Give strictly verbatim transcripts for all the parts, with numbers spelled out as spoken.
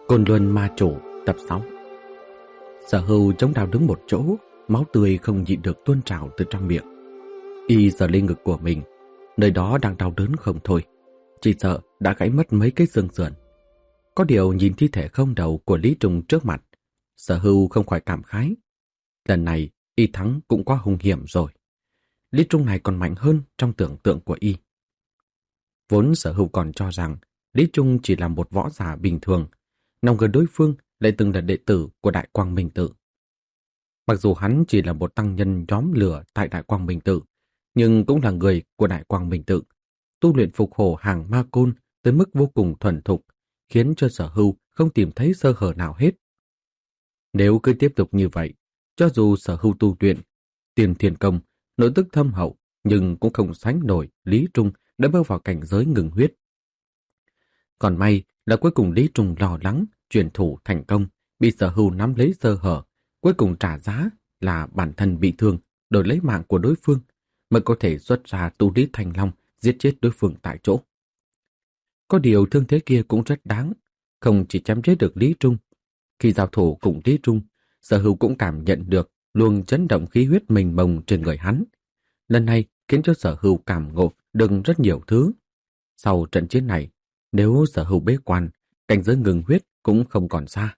Côn Luân Ma Chủ tập sáu. Sở Hưu chống đao đứng một chỗ, máu tươi không nhịn được tuôn trào từ trong miệng. Y sờ lên ngực của mình, nơi đó đang đau đớn không thôi, chỉ sợ đã gãy mất mấy cái xương sườn. Có điều nhìn thi thể không đầu của Lý Trung trước mặt, Sở Hưu không khỏi cảm khái. Lần này Y thắng cũng quá hung hiểm rồi. Lý Trung này còn mạnh hơn trong tưởng tượng của Y. Vốn Sở Hưu còn cho rằng Lý Trung chỉ là một võ giả bình thường, nòng gần đối phương lại từng là đệ tử của Đại Quang Minh Tự. Mặc dù hắn chỉ là một tăng nhân nhóm lửa tại Đại Quang Minh Tự, nhưng cũng là người của Đại Quang Minh Tự, tu luyện phục hổ hàng ma côn tới mức vô cùng thuần thục, khiến cho Sở Hưu không tìm thấy sơ hở nào hết. Nếu cứ tiếp tục như vậy, cho dù Sở Hưu tu luyện tiền thiên công, nội tức thâm hậu, nhưng cũng không sánh nổi Lý Trung đã bước vào cảnh giới ngừng huyết. Còn may là cuối cùng Lý Trung lo lắng, truyền thủ thành công, bị Sở Hưu nắm lấy sơ hở, cuối cùng trả giá là bản thân bị thương, đổi lấy mạng của đối phương, mới có thể xuất ra tu lý thành long, giết chết đối phương tại chỗ. Có điều thương thế kia cũng rất đáng, không chỉ chém chết được Lý Trung. Khi giao thủ cùng Lý Trung, Sở Hưu cũng cảm nhận được luồng chấn động khí huyết mênh mông trên người hắn. Lần này khiến cho Sở Hưu cảm ngộ được rất nhiều thứ. Sau trận chiến này, nếu Sở Hưu bế quan, cảnh giới ngừng huyết cũng không còn xa.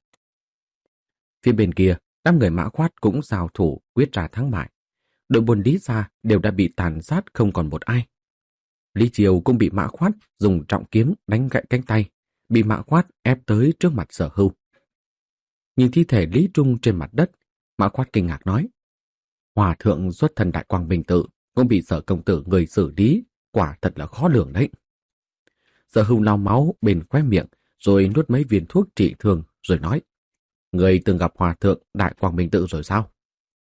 Phía bên kia, đám người Mã Khoát cũng giao thủ quyết ra thắng bại. Đội buôn Lý gia đều đã bị tàn sát không còn một ai. Lý Triều cũng bị Mã Khoát dùng trọng kiếm đánh gãy cánh tay, bị Mã Khoát ép tới trước mặt Sở Hưu. Nhìn thi thể Lý Trung trên mặt đất, Mã Khoát kinh ngạc nói: Hòa thượng xuất thân Đại Quang Minh Tự cũng bị Sở công tử người xử lý, quả thật là khó lường đấy. Sở Hưu lau máu bên khóe miệng, rồi nuốt mấy viên thuốc trị thương, rồi nói: Người từng gặp Hòa thượng Đại Quang Minh Tự rồi sao?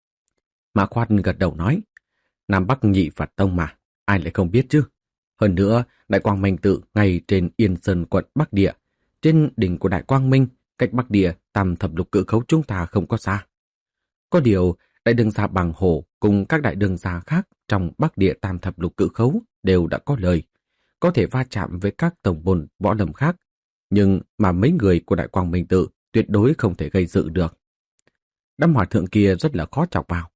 Mã Khoát gật đầu nói: Nam Bắc nhị Phật tông mà, ai lại không biết chứ? Hơn nữa, Đại Quang Minh Tự ngay trên Yên Sơn quận Bắc Địa, trên đỉnh của Đại Quang Minh, cách Bắc Địa tam thập lục cự khấu chúng ta không có xa. Có điều, đại đường gia Bằng Hổ cùng các đại đường gia khác trong Bắc Địa tam thập lục cự khấu đều đã có lời, có thể va chạm với các tổng môn võ lâm khác, nhưng mà mấy người của Đại Quang Minh Tự tuyệt đối không thể gây sự được. Đám hòa thượng kia rất là khó chọc vào.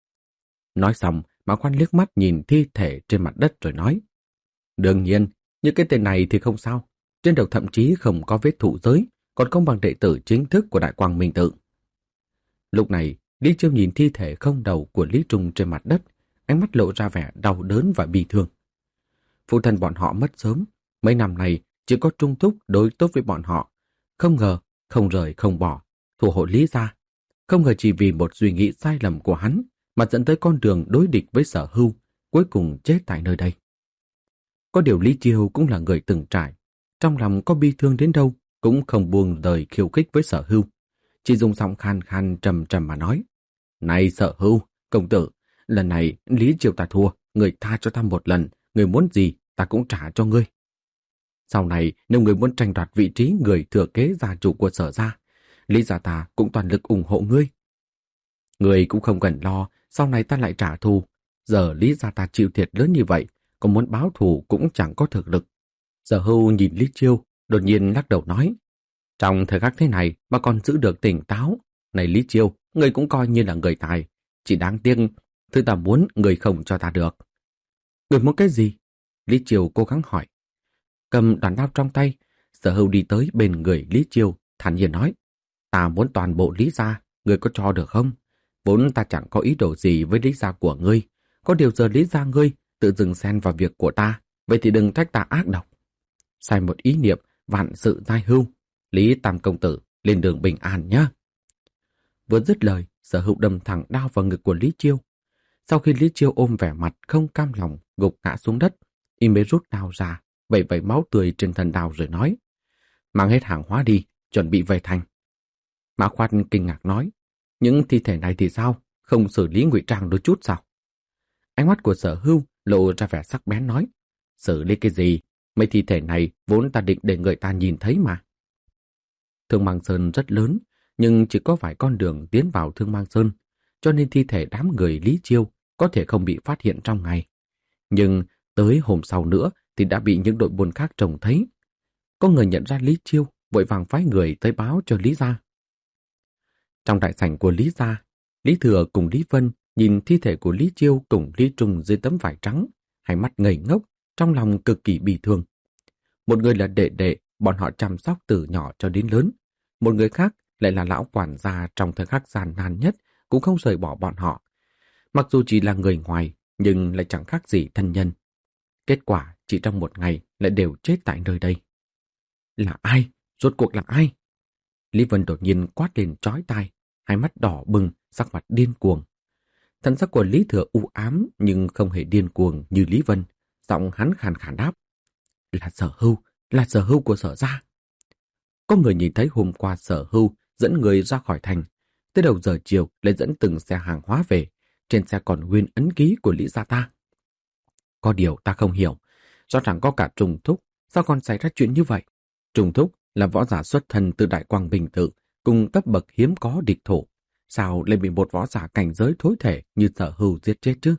Nói xong, Mã Khoát liếc mắt nhìn thi thể trên mặt đất rồi nói: Đương nhiên, những cái tên này thì không sao, trên đầu thậm chí không có vết thụ giới, còn không bằng đệ tử chính thức của Đại Quang Minh Tự. Lúc này, Lý Chiêu nhìn thi thể không đầu của Lý Trung trên mặt đất, ánh mắt lộ ra vẻ đau đớn và bi thương. Phụ thân bọn họ mất sớm, mấy năm này chỉ có Trung Thúc đối tốt với bọn họ, không ngờ không rời không bỏ, thủ hộ Lý gia. Không ngờ chỉ vì một suy nghĩ sai lầm của hắn mà dẫn tới con đường đối địch với Sở Hưu, cuối cùng chết tại nơi đây. Có điều Lý Chiêu cũng là người từng trải, trong lòng có bi thương đến đâu cũng không buông lời khiêu khích với Sở Hưu, chỉ dùng giọng khan khan trầm trầm mà nói: Này Sở Hưu, công tử, lần này Lý Chiêu ta thua, người tha cho ta một lần, người muốn gì ta cũng trả cho ngươi. Sau này nếu người muốn tranh đoạt vị trí người thừa kế gia chủ của Sở gia, Lý gia ta cũng toàn lực ủng hộ ngươi. Ngươi cũng không cần lo, sau này ta lại trả thù. Giờ Lý gia ta chịu thiệt lớn như vậy, còn muốn báo thù cũng chẳng có thực lực. Sở Hưu nhìn Lý Chiêu, đột nhiên lắc đầu nói: Trong thời khắc thế này mà còn giữ được tỉnh táo. Này Lý Chiêu, ngươi cũng coi như là người tài, chỉ đáng tiếc thứ ta muốn ngươi không cho ta được. Ngươi muốn cái gì? Lý Chiêu cố gắng hỏi. Cầm đoàn đao trong tay, Sở Hưu đi tới bên người Lý Chiêu, thản nhiên nói: Ta muốn toàn bộ Lý gia, ngươi có cho được không? Vốn ta chẳng có ý đồ gì với Lý gia của ngươi, có điều giờ Lý gia ngươi tự dừng xen vào việc của ta, vậy thì đừng trách ta ác độc. Sai một ý niệm, vạn sự giai hưu. Lý Tam công tử, lên đường bình an nhé. Vừa dứt lời, Sở Hưu đâm thẳng đao vào ngực của Lý Chiêu. Sau khi Lý Chiêu ôm vẻ mặt không cam lòng, gục ngã xuống đất, y mới rút đao ra, vẩy vẩy máu tươi trên thân đao rồi nói: Mang hết hàng hóa đi, chuẩn bị về thành. Mã Khoát kinh ngạc nói: Những thi thể này thì sao? Không xử lý ngụy trang đôi chút sao? Ánh mắt của Sở Hưu lộ ra vẻ sắc bén nói: Xử lý cái gì? Mấy thi thể này vốn ta định để người ta nhìn thấy mà. Thương Mang Sơn rất lớn, nhưng chỉ có vài con đường tiến vào Thương Mang Sơn, cho nên thi thể đám người Lý Chiêu có thể không bị phát hiện trong ngày. Nhưng tới hôm sau nữa thì đã bị những đội buôn khác trông thấy. Có người nhận ra Lý Chiêu vội vàng phái người tới báo cho Lý gia. Trong đại sảnh của Lý gia, Lý Thừa cùng Lý Vân nhìn thi thể của Lý Chiêu cùng Lý Trung dưới tấm vải trắng, hai mắt ngây ngốc, trong lòng cực kỳ bi thương. Một người là đệ đệ, bọn họ chăm sóc từ nhỏ cho đến lớn. Một người khác lại là lão quản gia trong thời khắc gian nan nhất, cũng không rời bỏ bọn họ. Mặc dù chỉ là người ngoài, nhưng lại chẳng khác gì thân nhân. Kết quả chỉ trong một ngày lại đều chết tại nơi đây. Là ai? Rốt cuộc là ai? Lý Vân đột nhiên quát lên chói tai, hai mắt đỏ bừng, sắc mặt điên cuồng. Thần sắc của Lý Thừa u ám nhưng không hề điên cuồng như Lý Vân, giọng hắn khàn khàn đáp. Là Sở Hưu, là Sở Hưu của Sở gia. Có người nhìn thấy hôm qua Sở Hưu dẫn người ra khỏi thành, tới đầu giờ chiều lại dẫn từng xe hàng hóa về, trên xe còn nguyên ấn ký của Lý gia ta. Có điều ta không hiểu, rõ ràng có cả Trùng Thúc, sao còn xảy ra chuyện như vậy? Trùng Thúc là võ giả xuất thân từ Đại Quang Bình Tự, cùng cấp bậc hiếm có địch thủ, sao lại bị một võ giả cảnh giới thối thể như Sở Hưu giết chết chứ?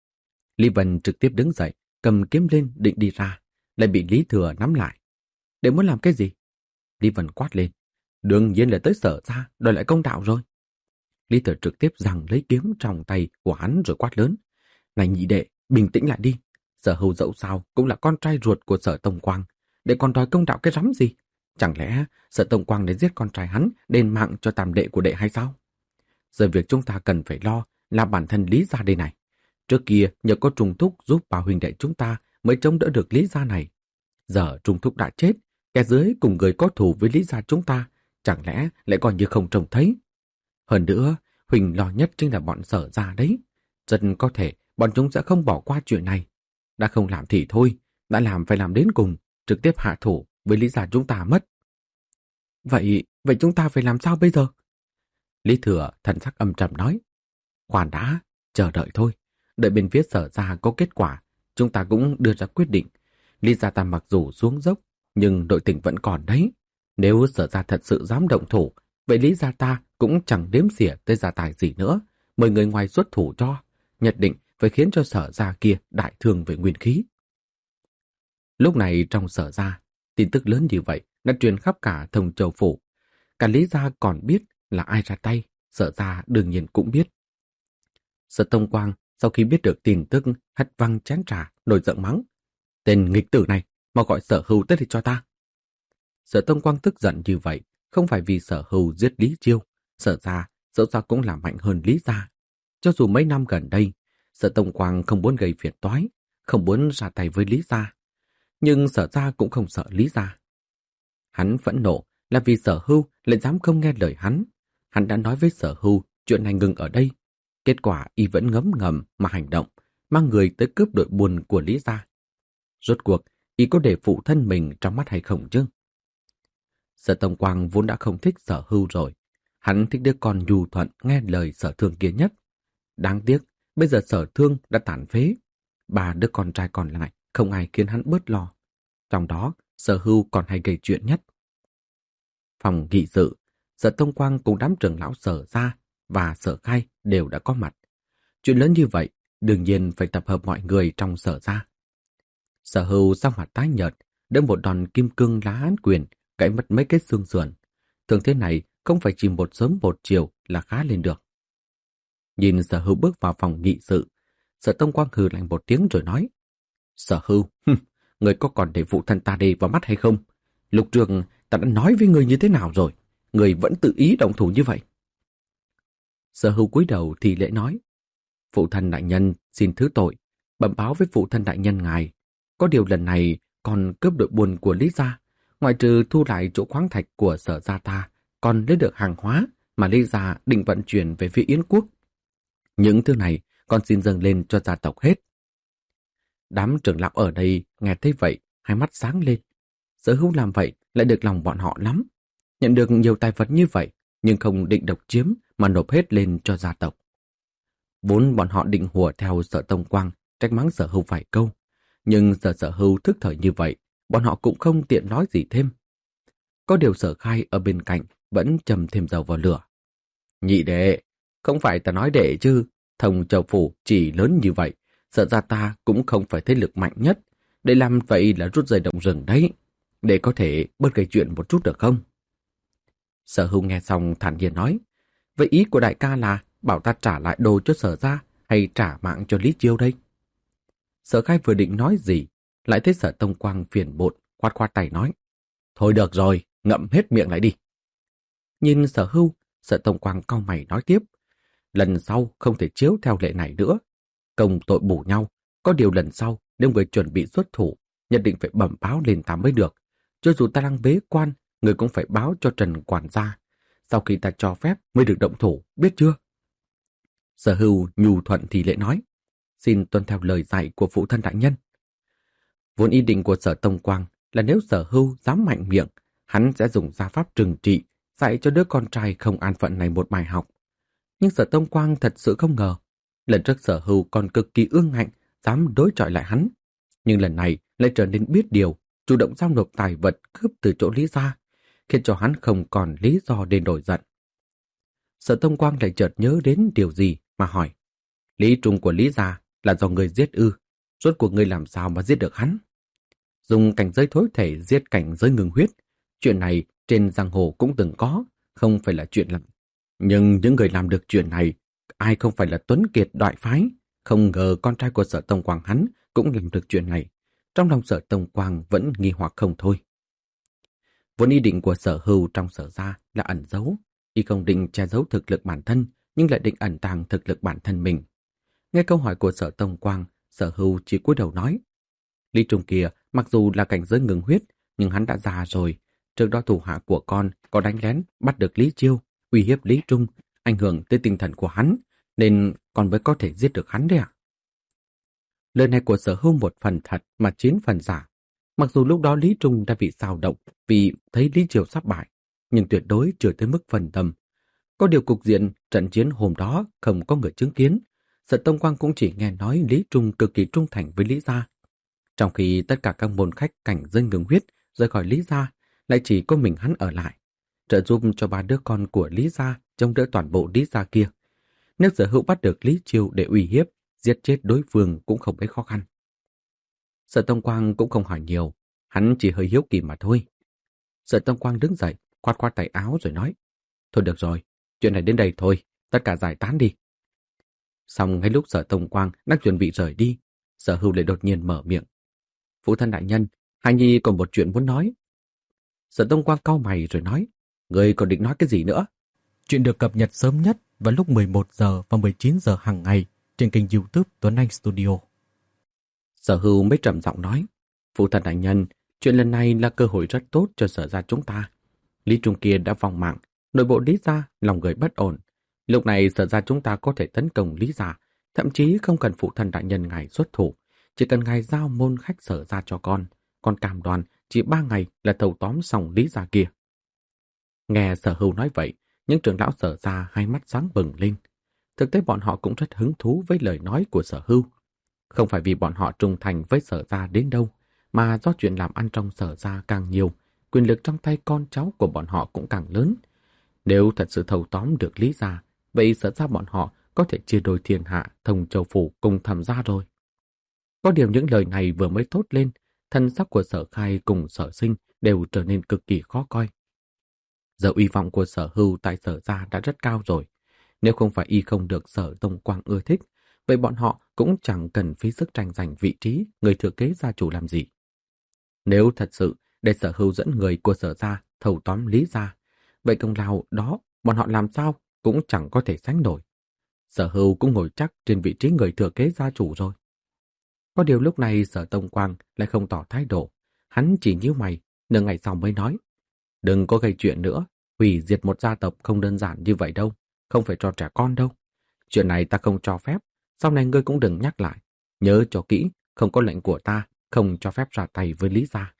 Lý Vân trực tiếp đứng dậy, cầm kiếm lên định đi ra, lại bị Lý Thừa nắm lại. Để muốn làm cái gì? Lý Vân quát lên. Đương nhiên là tới Sở gia đòi lại công đạo rồi. Lý Thừa trực tiếp giằng lấy kiếm trong tay của hắn rồi quát lớn. Này nhị đệ, bình tĩnh lại đi. Sở Hưu dẫu sao cũng là con trai ruột của Sở Tông Quang, để còn đòi công đạo cái rắm gì? Chẳng lẽ Sở Tông Quang để giết con trai hắn, đền mạng cho tam đệ của đệ hay sao? Giờ việc chúng ta cần phải lo là bản thân Lý gia đây này. Trước kia nhờ có Trung Thúc giúp bà huynh đệ chúng ta mới chống đỡ được Lý gia này. Giờ Trung Thúc đã chết, kẻ dưới cùng người có thù với Lý gia chúng ta, chẳng lẽ lại còn như không trông thấy? Hơn nữa, Huỳnh lo nhất chính là bọn Sở gia đấy. Rất có thể bọn chúng sẽ không bỏ qua chuyện này. Đã không làm thì thôi, đã làm phải làm đến cùng, trực tiếp hạ thủ với Lý gia chúng ta mất. Vậy, vậy chúng ta phải làm sao bây giờ? Lý Thừa thần sắc âm trầm nói. Khoan đã, chờ đợi thôi. Đợi bên phía Sở gia có kết quả, chúng ta cũng đưa ra quyết định. Lý gia ta mặc dù xuống dốc, nhưng nội tình vẫn còn đấy. Nếu Sở gia thật sự dám động thủ, vậy Lý gia ta cũng chẳng đếm xỉa tới gia tài gì nữa. Mời người ngoài xuất thủ cho, nhất định phải khiến cho Sở gia kia đại thương về nguyên khí. Lúc này trong Sở gia, tin tức lớn như vậy đã truyền khắp cả Thông Châu phủ. Cả Lý gia còn biết là ai ra tay, Sở gia đương nhiên cũng biết. Sở Tông Quang sau khi biết được tin tức hất văng chén trà, nổi giận mắng. Tên nghịch tử này, mau gọi Sở Hưu tới đây cho ta. Sở Tông Quang tức giận như vậy, không phải vì Sở Hưu giết Lý Chiêu. Sở gia, dẫu sao cũng là mạnh hơn Lý gia. Cho dù mấy năm gần đây, Sở Tông Quang không muốn gây phiền toái, không muốn ra tay với Lý gia. Nhưng Sở gia cũng không sợ Lý gia. Hắn phẫn nộ là vì Sở Hưu lại dám không nghe lời hắn. Hắn đã nói với Sở Hưu chuyện này ngừng ở đây. Kết quả y vẫn ngấm ngầm mà hành động, mang người tới cướp đội buôn của Lý gia. Rốt cuộc, y có để phụ thân mình trong mắt hay không chứ? Sở Tông Quang vốn đã không thích Sở Hưu rồi. Hắn thích đứa con nhu thuận nghe lời Sở Thương kia nhất. Đáng tiếc, bây giờ Sở Thương đã tàn phế. Ba đứa con trai còn lại không ai khiến hắn bớt lo. Trong đó, Sở Hưu còn hay gây chuyện nhất. Phòng nghị sự, Sở Tông Quang cùng đám trưởng lão Sở gia và Sở Khai đều đã có mặt. Chuyện lớn như vậy, đương nhiên phải tập hợp mọi người trong Sở gia. Sở Hưu sắc mặt tái nhợt, đỡ một đòn kim cương lá án quyền, gãy mất mấy cái xương sườn. Thường thế này không phải chỉ một sớm một chiều là khá lên được. Nhìn Sở Hưu bước vào phòng nghị sự, Sở Tông Quang hừ lạnh một tiếng rồi nói. Sở Hưu, người có còn để phụ thân ta đây vào mắt hay không? Lục Trường, ta đã nói với người như thế nào rồi? Người vẫn tự ý động thủ như vậy. Sở Hưu cúi đầu thì lễ nói. Phụ thân đại nhân xin thứ tội, bẩm báo với phụ thân đại nhân ngài. Có điều lần này còn cướp đội buôn của Lý gia, ngoại trừ thu lại chỗ khoáng thạch của Sở gia ta, còn lấy được hàng hóa mà Lý gia định vận chuyển về phía Yến quốc. Những thứ này con xin dâng lên cho gia tộc hết. Đám trưởng lão ở đây nghe thấy vậy, hai mắt sáng lên. Sở Hưu làm vậy lại được lòng bọn họ lắm. Nhận được nhiều tài vật như vậy, nhưng không định độc chiếm mà nộp hết lên cho gia tộc. Vốn bọn họ định hùa theo Sở Tông Quang, trách mắng Sở Hưu vài câu. Nhưng giờ Sở Hưu thức thời như vậy, bọn họ cũng không tiện nói gì thêm. Có điều Sở Khai ở bên cạnh vẫn châm thêm dầu vào lửa. Nhị đệ, không phải ta nói đệ chứ, Thông Châu phủ chỉ lớn như vậy, Sở gia ta cũng không phải thế lực mạnh nhất, để làm vậy là rút dây động rừng đấy. để có thể bớt gây chuyện một chút được không? Sở Hưu nghe xong thản nhiên nói, vậy ý của đại ca là bảo ta trả lại đồ cho Sở gia hay trả mạng cho Lý Chiêu đây? Sở Khai vừa định nói gì, lại thấy Sở Tông Quang phiền muộn, khoát khoát tay nói, thôi được rồi, ngậm hết miệng lại đi. Nhìn Sở Hưu, Sở Tông Quang cau mày nói tiếp, lần sau không thể chiếu theo lệ này nữa. Công tội bù nhau, có điều lần sau nếu người chuẩn bị xuất thủ, nhất định phải bẩm báo lên ta mới được. Cho dù ta đang bế quan, người cũng phải báo cho Trần quản gia. Sau khi ta cho phép mới được động thủ, biết chưa? Sở Hưu nhu thuận thì lệ nói, xin tuân theo lời dạy của phụ thân đại nhân. Vốn ý định của Sở Tông Quang là nếu Sở Hưu dám mạnh miệng, hắn sẽ dùng gia pháp trừng trị, dạy cho đứa con trai không an phận này một bài học. Nhưng Sở Tông Quang thật sự không ngờ, lần trước Sở Hưu còn cực kỳ ương ngạnh, dám đối chọi lại hắn. Nhưng lần này lại trở nên biết điều, chủ động giao nộp tài vật cướp từ chỗ Lý gia, khiến cho hắn không còn lý do để nổi giận. Sở Tông Quang lại chợt nhớ đến điều gì mà hỏi, Lý Trung của Lý gia là do người giết ư, rốt cuộc người làm sao mà giết được hắn? Dùng cảnh giới thối thể giết cảnh giới ngừng huyết, chuyện này trên giang hồ cũng từng có, không phải là chuyện lắm. Nhưng những người làm được chuyện này, ai không phải là tuấn kiệt đại phái, không ngờ con trai của Sở Tông Quang hắn cũng làm được chuyện này. Trong lòng Sở Tông Quang vẫn nghi hoặc không thôi. Vốn ý định của Sở Hưu trong Sở gia là ẩn giấu, y không định che giấu thực lực bản thân, nhưng lại định ẩn tàng thực lực bản thân mình. Nghe câu hỏi của Sở Tông Quang, Sở Hưu chỉ cúi đầu nói, Lý Trung kia mặc dù là cảnh giới ngừng huyết, nhưng hắn đã già rồi. Trước đó thủ hạ của con có đánh lén bắt được Lý Chiêu, uy hiếp Lý Trung, ảnh hưởng tới tinh thần của hắn, nên con mới có thể giết được hắn đấy ạ. Lời này của Sở Hưu một phần thật mà chín phần giả. Mặc dù lúc đó Lý Trung đã bị xao động vì thấy Lý Chiêu sắp bại, nhưng tuyệt đối chưa tới mức phần tâm. Có điều cục diện trận chiến hôm đó không có người chứng kiến. Sở Tông Quang cũng chỉ nghe nói Lý Trung cực kỳ trung thành với Lý gia. Trong khi tất cả các môn khách cảnh giới ngừng huyết rời khỏi Lý gia, lại chỉ có mình hắn ở lại, trợ giúp cho ba đứa con của Lý gia chống đỡ toàn bộ Lý gia kia. Nếu Sở Hữu bắt được Lý Chiêu để uy hiếp, giết chết đối phương cũng không mấy khó khăn. Sở Tông Quang cũng không hỏi nhiều, hắn chỉ hơi hiếu kỳ mà thôi. Sở Tông Quang đứng dậy, khoát khoát tay áo rồi nói, thôi được rồi, chuyện này đến đây thôi, tất cả giải tán đi. Xong ngay lúc Sở Tông Quang đang chuẩn bị rời đi, Sở Hữu lại đột nhiên mở miệng. Phụ thân đại nhân, Hải Nhi còn một chuyện muốn nói. Sở Tông Quang cau mày rồi nói, người còn định nói cái gì nữa? Chuyện được cập nhật sớm nhất vào lúc mười một giờ và mười chín giờ hàng ngày trên kênh YouTube Tuấn Anh Studio. Sở Hưu mới trầm giọng nói, phụ thân đại nhân, chuyện lần này là cơ hội rất tốt cho Sở gia chúng ta. Lý Trung kia đã vòng mạng, nội bộ Lý gia lòng người bất ổn. Lúc này Sở gia chúng ta có thể tấn công Lý gia, thậm chí không cần phụ thân đại nhân ngài xuất thủ, chỉ cần ngài giao môn khách Sở gia cho con, con cam đoan chỉ ba ngày là thâu tóm xong Lý gia kia. Nghe Sở Hưu nói vậy, những trưởng lão Sở gia hai mắt sáng bừng lên. Thực tế bọn họ cũng rất hứng thú với lời nói của Sở Hưu. Không phải vì bọn họ trung thành với Sở gia đến đâu, mà do chuyện làm ăn trong Sở gia càng nhiều, quyền lực trong tay con cháu của bọn họ cũng càng lớn. Nếu thật sự thâu tóm được Lý gia, vậy Sở gia bọn họ có thể chia đôi thiên hạ, Thông Châu phủ cùng Thẩm gia rồi. Có điều những lời này vừa mới thốt lên, thân sắc của Sở Khai cùng Sở Sinh đều trở nên cực kỳ khó coi. Giờ uy vọng của Sở Hưu tại Sở gia đã rất cao rồi. Nếu không phải y không được Sở Tông Quang ưa thích, vậy bọn họ cũng chẳng cần phí sức tranh giành vị trí người thừa kế gia chủ làm gì. Nếu thật sự để Sở Hưu dẫn người của Sở gia thâu tóm Lý gia, vậy công lao đó bọn họ làm sao cũng chẳng có thể sánh nổi. Sở Hưu cũng ngồi chắc trên vị trí người thừa kế gia chủ rồi. Có điều lúc này Sở Tông Quang lại không tỏ thái độ, hắn chỉ nhíu mày, nửa ngày sau mới nói, đừng có gây chuyện nữa, hủy diệt một gia tộc không đơn giản như vậy đâu, không phải cho trẻ con đâu. Chuyện này ta không cho phép, sau này ngươi cũng đừng nhắc lại. Nhớ cho kỹ, không có lệnh của ta, không cho phép ra tay với Lý gia.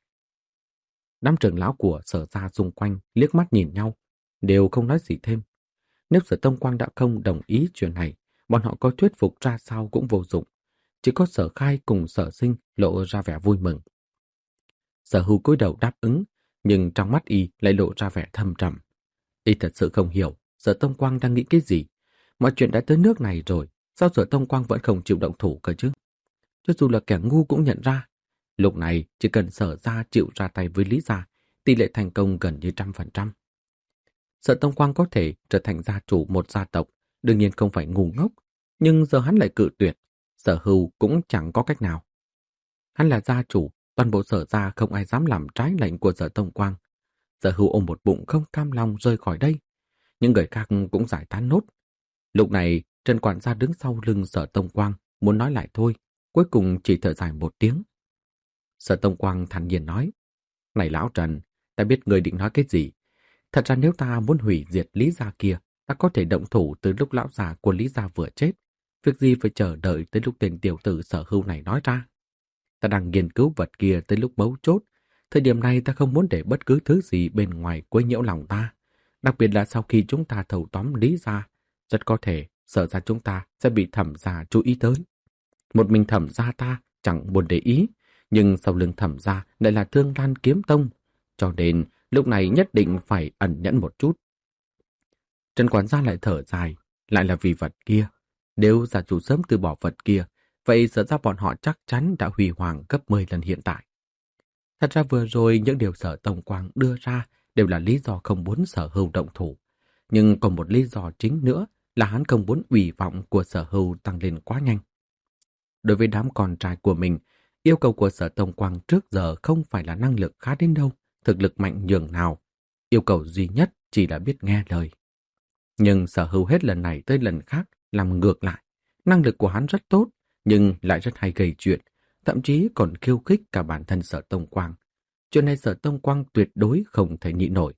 Đám trưởng lão của Sở gia xung quanh liếc mắt nhìn nhau, đều không nói gì thêm. Nếu Sở Tông Quang đã không đồng ý chuyện này, bọn họ có thuyết phục ra sao cũng vô dụng. Chỉ có Sở Khai cùng Sở Sinh lộ ra vẻ vui mừng. Sở Hưu cúi đầu đáp ứng, nhưng trong mắt y lại lộ ra vẻ thâm trầm. Y thật sự không hiểu Sở Tông Quang đang nghĩ cái gì. Mọi chuyện đã tới nước này rồi, sao Sở Tông Quang vẫn không chịu động thủ cơ chứ? Cho dù là kẻ ngu cũng nhận ra, Lúc này chỉ cần Sở gia chịu ra tay với Lý gia, tỷ lệ thành công gần như trăm phần trăm. Sở Tông Quang có thể trở thành gia chủ một gia tộc, đương nhiên không phải ngu ngốc, nhưng giờ hắn lại cự tuyệt, Sở Hưu cũng chẳng có cách nào. Hắn là gia chủ, toàn bộ Sở gia không ai dám làm trái lệnh của Sở Tông Quang. Sở Hưu ôm một bụng không cam lòng rời khỏi đây. Những người khác cũng giải tán nốt. Lúc này, Trần quản gia đứng sau lưng Sở Tông Quang, muốn nói lại thôi, cuối cùng chỉ thở dài một tiếng. Sở Tông Quang thản nhiên nói, này lão Trần, ta biết người định nói cái gì. Thật ra nếu ta muốn hủy diệt Lý gia kia, ta có thể động thủ từ lúc lão già của Lý gia vừa chết. Việc gì phải chờ đợi tới lúc tên tiểu tử Sở Hưu này nói ra. Ta đang nghiên cứu vật kia tới lúc mấu chốt. Thời điểm này ta không muốn để bất cứ thứ gì bên ngoài quấy nhiễu lòng ta. Đặc biệt là sau khi chúng ta thâu tóm Lý gia, rất có thể Sở ra chúng ta sẽ bị Thẩm gia chú ý tới. Một mình Thẩm gia ta chẳng buồn để ý, nhưng sau lưng Thẩm gia lại là Thương Lan Kiếm Tông, cho nên lúc này nhất định phải ẩn nhẫn một chút. Trần quản gia lại thở dài, lại là vì vật kia. Nếu gia chủ sớm từ bỏ vật kia, vậy Sở ra bọn họ chắc chắn đã huy hoàng gấp mười lần hiện tại. Thật ra vừa rồi những điều Sở Tông Quang đưa ra đều là lý do không muốn Sở Hưu động thủ. Nhưng còn một lý do chính nữa là hắn không muốn ủy vọng của Sở Hưu tăng lên quá nhanh. Đối với đám con trai của mình, yêu cầu của Sở Tông Quang trước giờ không phải là năng lực khá đến đâu, thực lực mạnh nhường nào. Yêu cầu duy nhất chỉ là biết nghe lời. Nhưng Sở Hưu hết lần này tới lần khác làm ngược lại. Năng lực của hắn rất tốt, nhưng lại rất hay gây chuyện, thậm chí còn khiêu khích cả bản thân Sở Tông Quang. Chuyện này Sở Tông Quang tuyệt đối không thể nhịn nổi.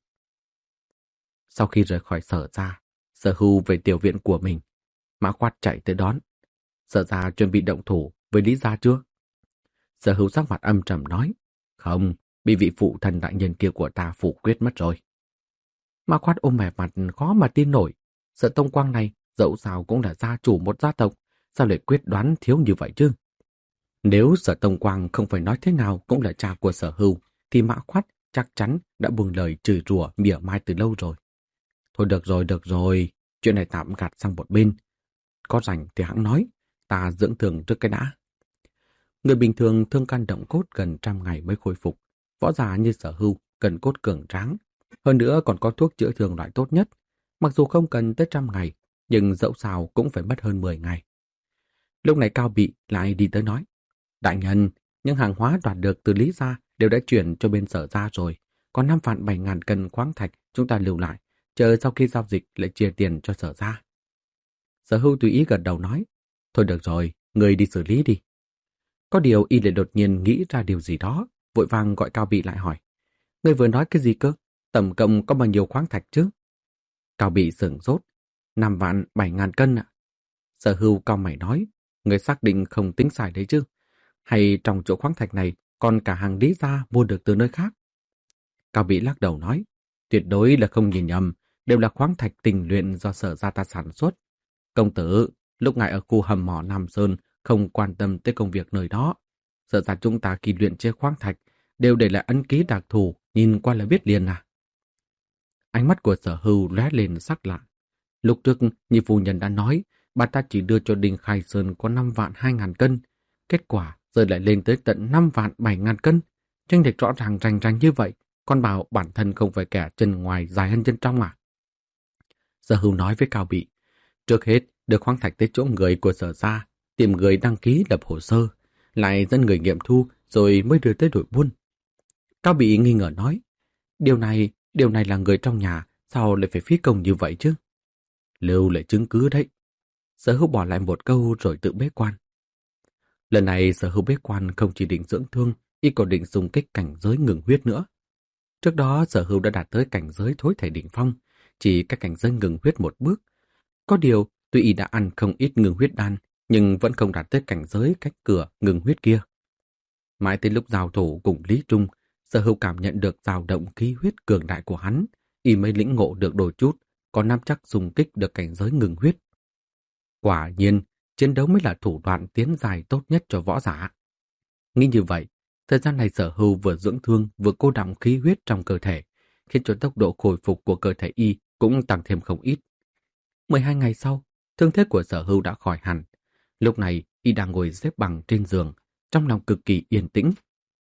Sau khi rời khỏi Sở ra, Sở Hưu về tiểu viện của mình. Mã Khoát chạy tới đón. Sở ra chuẩn bị động thủ với Lý gia chưa? Sở Hưu sắc mặt âm trầm nói, không, bị vị phụ thần đại nhân kia của ta phủ quyết mất rồi. Mã Khoát ôm vẻ mặt khó mà tin nổi. Sở Tông Quang này dẫu sao cũng là gia chủ một gia tộc, sao lại quyết đoán thiếu như vậy chứ? Nếu Sở Tông Quang không phải nói thế nào cũng là cha của Sở Hưu, thì Mã Khoát chắc chắn đã buông lời chửi rủa mỉa mai từ lâu rồi. Thôi được rồi, được rồi, chuyện này tạm gạt sang một bên. Có rảnh thì hẵng nói, ta dưỡng thương trước cái đã. Người bình thường thương căn động cốt gần trăm ngày mới khôi phục. Võ giả như Sở Hưu cần cốt cường tráng. Hơn nữa còn có thuốc chữa thương loại tốt nhất. Mặc dù không cần tới trăm ngày, nhưng dẫu sao cũng phải mất hơn mười ngày. Lúc này Cao Bị lại đi tới nói, đại nhân, những hàng hóa đoạt được từ Lý gia đều đã chuyển cho bên Sở gia rồi. Còn năm vạn bảy ngàn cân khoáng thạch chúng ta lưu lại, chờ sau khi giao dịch lại chia tiền cho Sở gia. Sở Hưu tùy ý gật đầu nói, thôi được rồi, người đi xử lý đi. Có điều y lại đột nhiên nghĩ ra điều gì đó, vội vàng gọi Cao Bị lại hỏi, người vừa nói cái gì cơ? Tổng cộng có bao nhiêu khoáng thạch chứ? Cao Bị sửng sốt, năm vạn bảy ngàn cân ạ. Sở Hưu cau mày nói, người xác định không tính sai đấy chứ? Hay trong chỗ khoáng thạch này còn cả hàng Lý gia mua được từ nơi khác? Cao Bị lắc đầu nói, tuyệt đối là không nhìn nhầm, đều là khoáng thạch tinh luyện do Sở gia ta sản xuất. Công tử, lúc ngài ở khu hầm mỏ Nam Sơn không quan tâm tới công việc nơi đó. Sở ra chúng ta khi luyện chế khoáng thạch đều để lại ấn ký đặc thù, nhìn qua là biết liền à. Ánh mắt của Sở Hưu lóe lên sắc lạ. Lúc trước, như phu nhân đã nói, bà ta chỉ đưa cho Đinh Khai Sơn có năm vạn hai ngàn cân. Kết quả giờ lại lên tới tận năm vạn bảy ngàn cân. Chênh lệch rõ ràng rành rành như vậy, còn bảo bản thân không phải kẻ chân ngoài dài hơn chân trong à? Sở Hưu nói với Cao Bị, trước hết đưa khoáng thạch tới chỗ người của Sở gia, tìm người đăng ký lập hồ sơ, lại dẫn người nghiệm thu rồi mới đưa tới đội buôn. Cao Bị nghi ngờ nói, điều này, điều này là người trong nhà, sao lại phải phí công như vậy chứ? Lưu lại chứng cứ đấy. Sở Hưu bỏ lại một câu rồi tự bế quan. Lần này Sở Hưu bế quan không chỉ định dưỡng thương, y còn định xung kích cảnh giới ngừng huyết nữa. Trước đó Sở Hưu đã đạt tới cảnh giới thối thể đỉnh phong, chỉ cách cảnh giới ngừng huyết một bước. Có điều, tuy y đã ăn không ít ngừng huyết đan, nhưng vẫn không đạt tới cảnh giới cách cửa ngừng huyết kia. Mãi tới lúc giao thủ cùng Lý Trung, Sở Hưu cảm nhận được dao động khí huyết cường đại của hắn, y mới lĩnh ngộ được đôi chút, có nắm chắc xung kích được cảnh giới ngừng huyết. Quả nhiên, chiến đấu mới là thủ đoạn tiến dài tốt nhất cho võ giả. Nghĩ như vậy, thời gian này Sở Hưu vừa dưỡng thương vừa cô đọng khí huyết trong cơ thể, khiến cho tốc độ khôi phục của cơ thể y cũng tăng thêm không ít. mười hai ngày sau, thương thế của Sở Hưu đã khỏi hẳn. Lúc này, y đang ngồi xếp bằng trên giường, trong lòng cực kỳ yên tĩnh.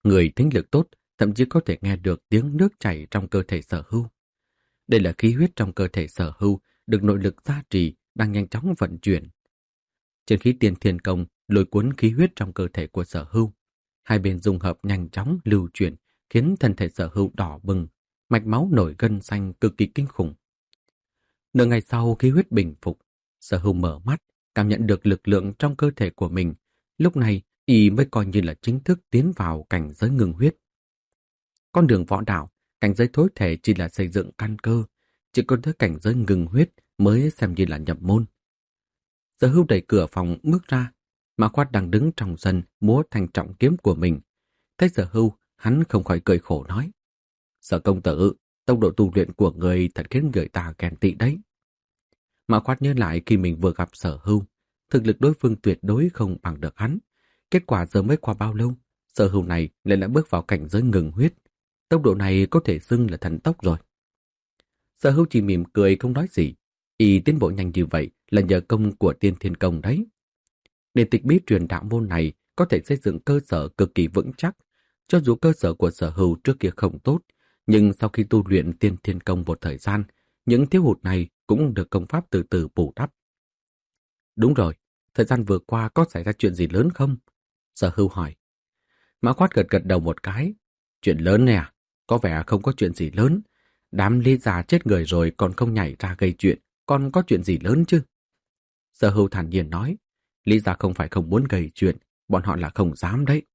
Người thính lực tốt thậm chí có thể nghe được tiếng nước chảy trong cơ thể Sở Hưu. Đây là khí huyết trong cơ thể Sở Hưu được nội lực gia trì đang nhanh chóng vận chuyển. Trên khí tiên thiên công lôi cuốn khí huyết trong cơ thể của Sở Hưu, hai bên dung hợp nhanh chóng lưu chuyển, khiến thân thể Sở Hưu đỏ bừng, mạch máu nổi gân xanh cực kỳ kinh khủng. Nửa ngày sau khí huyết bình phục, Sở Hưu mở mắt, cảm nhận được lực lượng trong cơ thể của mình. Lúc này, y mới coi như là chính thức tiến vào cảnh giới ngừng huyết. Con đường võ đạo, cảnh giới thối thể chỉ là xây dựng căn cơ, chỉ có tới cảnh giới ngừng huyết mới xem như là nhập môn. Sở Hưu đẩy cửa phòng bước ra, Mã Khoát đang đứng trong sân múa thanh trọng kiếm của mình. Thấy Sở Hưu, hắn không khỏi cười khổ nói: Sở công tử, tốc độ tu luyện của người thật khiến người ta ghen tị đấy. Mã Khoát nhớ lại khi mình vừa gặp Sở Hưu, thực lực đối phương tuyệt đối không bằng được hắn. Kết quả giờ mới qua bao lâu, Sở Hưu này lại đã bước vào cảnh giới ngừng huyết. Tốc độ này có thể xưng là thần tốc rồi. Sở Hưu chỉ mỉm cười không nói gì. Y tiến bộ nhanh như vậy là nhờ công của tiên thiên công đấy. Để tịch bí truyền đạo môn này có thể xây dựng cơ sở cực kỳ vững chắc. Cho dù cơ sở của Sở Hưu trước kia không tốt, nhưng sau khi tu luyện tiên thiên công một thời gian, những thiếu hụt này cũng được công pháp từ từ bù đắp. Đúng rồi, thời gian vừa qua có xảy ra chuyện gì lớn không? Sở Hưu hỏi. Mã Khoát gật gật đầu một cái. Chuyện lớn nè, có vẻ không có chuyện gì lớn. Đám Lý già chết người rồi còn không nhảy ra gây chuyện, còn có chuyện gì lớn chứ? Sở Hưu thản nhiên nói. Lý già không phải không muốn gây chuyện, bọn họ là không dám đấy.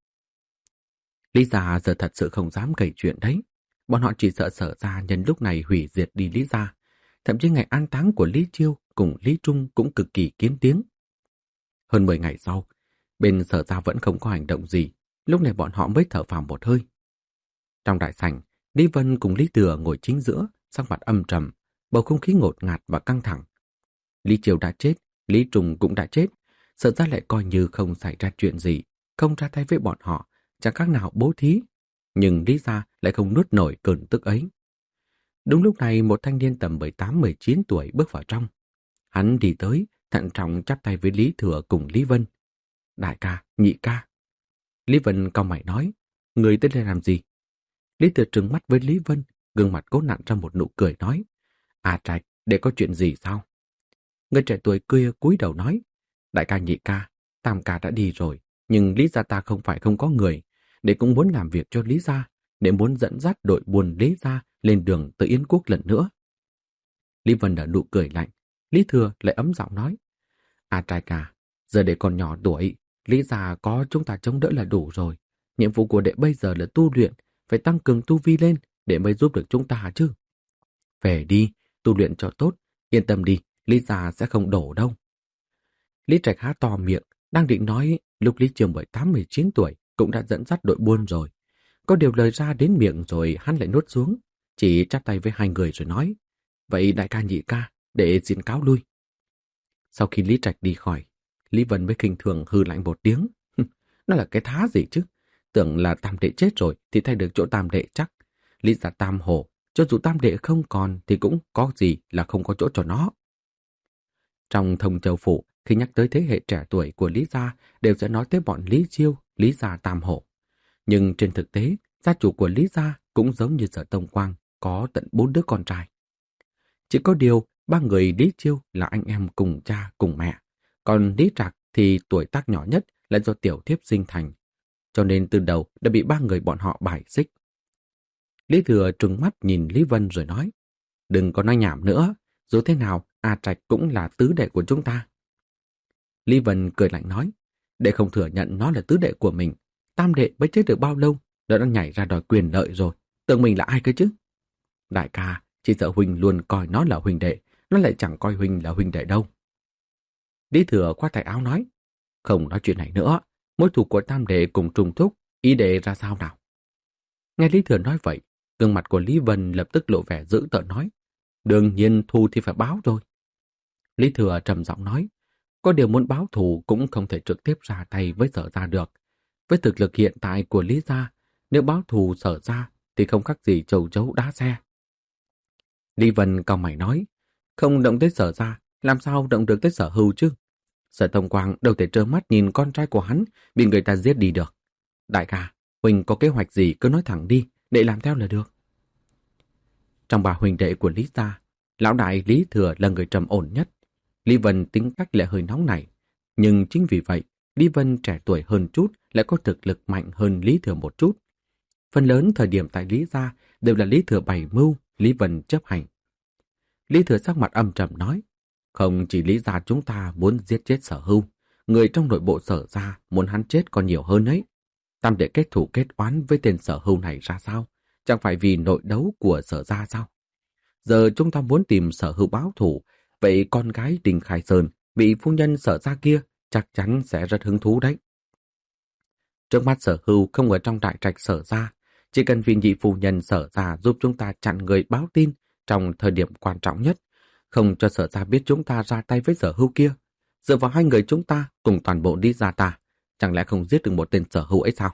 Lý gia giờ thật sự không dám gây chuyện đấy. Bọn họ chỉ sợ Sở gia nhân lúc này hủy diệt đi Lý gia. Thậm chí ngày an táng của Lý Chiêu cùng Lý Trung cũng cực kỳ kiến tiếng. Hơn mười ngày sau, bên Sở gia vẫn không có hành động gì. Lúc này bọn họ mới thở phào một hơi. Trong đại sảnh, Lý Vân cùng Lý Thừa ngồi chính giữa, sắc mặt âm trầm, bầu không khí ngột ngạt và căng thẳng. Lý Chiêu đã chết, Lý Trung cũng đã chết. Sở gia lại coi như không xảy ra chuyện gì, không ra tay với bọn họ, chẳng khác nào bố thí. Nhưng Lý gia lại không nuốt nổi cơn tức ấy. Đúng lúc này một thanh niên tầm mười tám mười chín tuổi bước vào trong. Hắn đi tới, thận trọng chắp tay với Lý Thừa cùng Lý Vân. Đại ca, nhị ca. Lý Vân cau mày nói, người tới đây làm gì? Lý Thừa trừng mắt với Lý Vân, gương mặt cố nặn ra một nụ cười nói, à Trạch, để có chuyện gì sao? Người trẻ tuổi kia cúi đầu nói, đại ca nhị ca, tam ca đã đi rồi, nhưng Lý gia ta không phải không có người, để cũng muốn làm việc cho Lý gia, để muốn dẫn dắt đội buôn Lý gia lên đường tới Yến Quốc lần nữa. Lý Vân nở nụ cười lạnh, Lý Thừa lại ấm giọng nói, à trai cả, giờ để còn nhỏ tuổi, Lý gia có chúng ta chống đỡ là đủ rồi. Nhiệm vụ của đệ bây giờ là tu luyện, phải tăng cường tu vi lên để mới giúp được chúng ta chứ. Về đi, tu luyện cho tốt, yên tâm đi, Lý gia sẽ không đổ đâu. Lý Trạch há to miệng, đang định nói lúc Lý Trường mười tám mười chín tuổi cũng đã dẫn dắt đội buôn rồi. Có điều lời ra đến miệng rồi hắn lại nuốt xuống, chỉ chắp tay với hai người rồi nói, vậy đại ca nhị ca, để xin cáo lui. Sau khi Lý Trạch đi khỏi, Lý Vân mới khinh thường hư lạnh một tiếng. Nó là cái thá gì chứ? Tưởng là tam đệ chết rồi thì thay được chỗ tam đệ chắc. Lý gia tam hổ, cho dù tam đệ không còn thì cũng có gì là không có chỗ cho nó. Trong Thông Châu Phủ, khi nhắc tới thế hệ trẻ tuổi của Lý gia đều sẽ nói tới bọn Lý Chiêu, Lý gia tam hổ. Nhưng trên thực tế, gia chủ của Lý gia cũng giống như Sở Tông Quang, có tận bốn đứa con trai. Chỉ có điều, ba người Lý Chiêu là anh em cùng cha cùng mẹ, còn Lý Trạc thì tuổi tác nhỏ nhất là do tiểu thiếp sinh thành, cho nên từ đầu đã bị ba người bọn họ bài xích. Lý Thừa trừng mắt nhìn Lý Vân rồi nói, đừng có nói nhảm nữa, dù thế nào A Trạch cũng là tứ đệ của chúng ta. Lý Vân cười lạnh nói, đệ không thừa nhận nó là tứ đệ của mình, tam đệ mới chết được bao lâu, đã đang nhảy ra đòi quyền lợi rồi, tưởng mình là ai cơ chứ? Đại ca, chỉ sợ huynh luôn coi nó là huynh đệ, nó lại chẳng coi huynh là huynh đệ đâu. Lý Thừa khoát tay áo nói, không nói chuyện này nữa, mối thù của tam đệ cùng trùng thúc, ý đệ ra sao nào? Nghe Lý Thừa nói vậy, gương mặt của Lý Vân lập tức lộ vẻ dữ tợn nói, đương nhiên thù thì phải báo rồi. Lý Thừa trầm giọng nói, có điều muốn báo thù cũng không thể trực tiếp ra tay với Sở gia được. Với thực lực hiện tại của Lý gia, nếu báo thù Sở gia thì không khác gì trầu trấu đá xe. Lý Vân cau mày nói, không động tới Sở gia, làm sao động được tới Sở Hưu chứ? Sở Thông Quang đâu thể trơ mắt nhìn con trai của hắn bị người ta giết đi được. Đại ca, Huynh có kế hoạch gì cứ nói thẳng đi, để làm theo là được. Trong ba huynh đệ của Lý gia, lão đại Lý Thừa là người trầm ổn nhất. Lý Vân tính cách lại hơi nóng nảy, nhưng chính vì vậy, Lý Vân trẻ tuổi hơn chút lại có thực lực mạnh hơn Lý Thừa một chút. Phần lớn thời điểm tại Lý gia đều là Lý Thừa bày mưu, Lý Vân chấp hành. Lý Thừa sắc mặt âm trầm nói, không chỉ Lý gia chúng ta muốn giết chết Sở Hưu, người trong nội bộ Sở gia muốn hắn chết còn nhiều hơn ấy. Tam đệ kết thủ kết oán với tên Sở Hưu này ra sao? Chẳng phải vì nội đấu của Sở gia sao? Giờ chúng ta muốn tìm Sở Hưu báo thù, vậy con gái Đinh Khai Sơn bị phu nhân Sở gia kia chắc chắn sẽ rất hứng thú đấy. Trước mắt Sở Hưu không ở trong đại trạch Sở gia, chỉ cần vị nhị phu nhân Sở gia giúp chúng ta chặn người báo tin trong thời điểm quan trọng nhất, không cho Sở gia biết chúng ta ra tay với Sở Hưu kia. Dựa vào hai người chúng ta cùng toàn bộ Lý gia ta, chẳng lẽ không giết được một tên Sở Hưu ấy sao?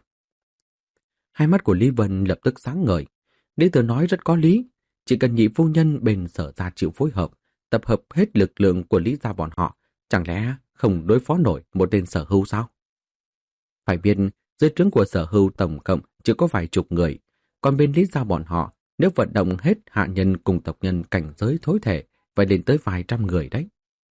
Hai mắt của Lý Vân lập tức sáng ngời. Lý Thừa nói rất có lý, chỉ cần nhị phu nhân bên Sở gia chịu phối hợp, tập hợp hết lực lượng của Lý gia bọn họ, chẳng lẽ không đối phó nổi một tên Sở Hưu sao? Phải biết, dưới trướng của Sở Hưu tổng cộng chỉ có vài chục người, còn bên Lý gia bọn họ, nếu vận động hết hạ nhân cùng tộc nhân cảnh giới thối thể, phải lên tới vài trăm người đấy.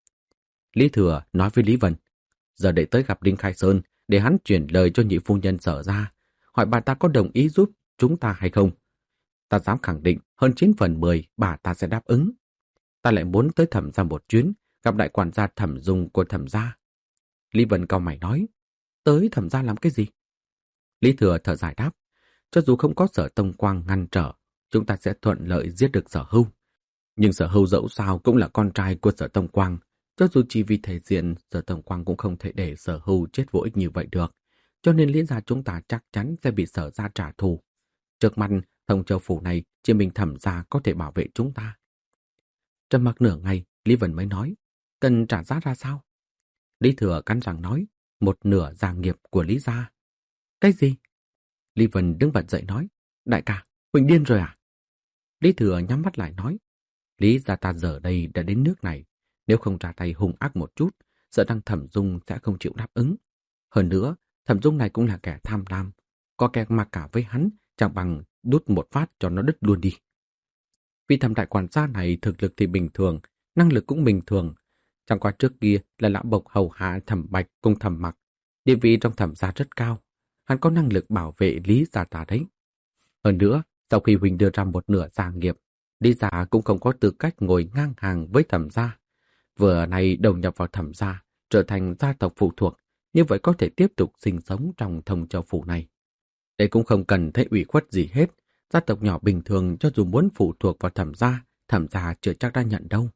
Lý Thừa nói với Lý Vân, giờ để tới gặp Đinh Khai Sơn để hắn chuyển lời cho nhị phu nhân Sở gia, hỏi bà ta có đồng ý giúp chúng ta hay không. Ta dám khẳng định hơn chín phần mười bà ta sẽ đáp ứng. Ta lại muốn tới Thẩm gia một chuyến, gặp đại quản gia Thẩm Dung của Thẩm gia. Lý Vân cau mày nói, tới Thẩm gia làm cái gì? Lý Thừa thở dài đáp, cho dù không có Sở Tông Quang ngăn trở, chúng ta sẽ thuận lợi giết được Sở Hưu. Nhưng Sở Hưu dẫu sao cũng là con trai của Sở Tông Quang, cho dù chỉ vì thể diện, Sở Tông Quang cũng không thể để Sở Hưu chết vô ích như vậy được. Cho nên Lý gia chúng ta chắc chắn sẽ bị Sở gia trả thù. Trước mặt Thông Châu phủ này, chỉ mình Thẩm gia có thể bảo vệ chúng ta. Trầm mặc nửa ngày, Lý Vân mới nói, cần trả giá ra sao? Lý Thừa cắn răng nói, một nửa gia nghiệp của Lý gia. Cái gì? Lý Vân đứng bật dậy nói, đại ca, Huỳnh điên rồi à? Lý Thừa nhắm mắt lại nói, Lý gia ta giờ đây đã đến nước này, nếu không ra tay hung ác một chút, sợ rằng Thẩm Dung sẽ không chịu đáp ứng. Hơn nữa, Thẩm Dung này cũng là kẻ tham lam, có kẻ mặc cả với hắn, chẳng bằng đút một phát cho nó đứt luôn đi. Vì Thẩm đại quản gia này thực lực thì bình thường, năng lực cũng bình thường, chẳng qua trước kia là lão bộc hầu hạ Thẩm Bạch cùng Thẩm Mặc, địa vị trong Thẩm gia rất cao, hắn có năng lực bảo vệ Lý gia ta đấy. Hơn nữa, sau khi Huỳnh đưa ra một nửa gia nghiệp, Lý gia cũng không có tư cách ngồi ngang hàng với Thẩm gia. Vừa này đầu nhập vào Thẩm gia, trở thành gia tộc phụ thuộc, như vậy có thể tiếp tục sinh sống trong Thông Châu phủ này. Đây cũng không cần thấy ủy khuất gì hết, gia tộc nhỏ bình thường cho dù muốn phụ thuộc vào Thẩm gia, Thẩm gia chưa chắc đã nhận đâu.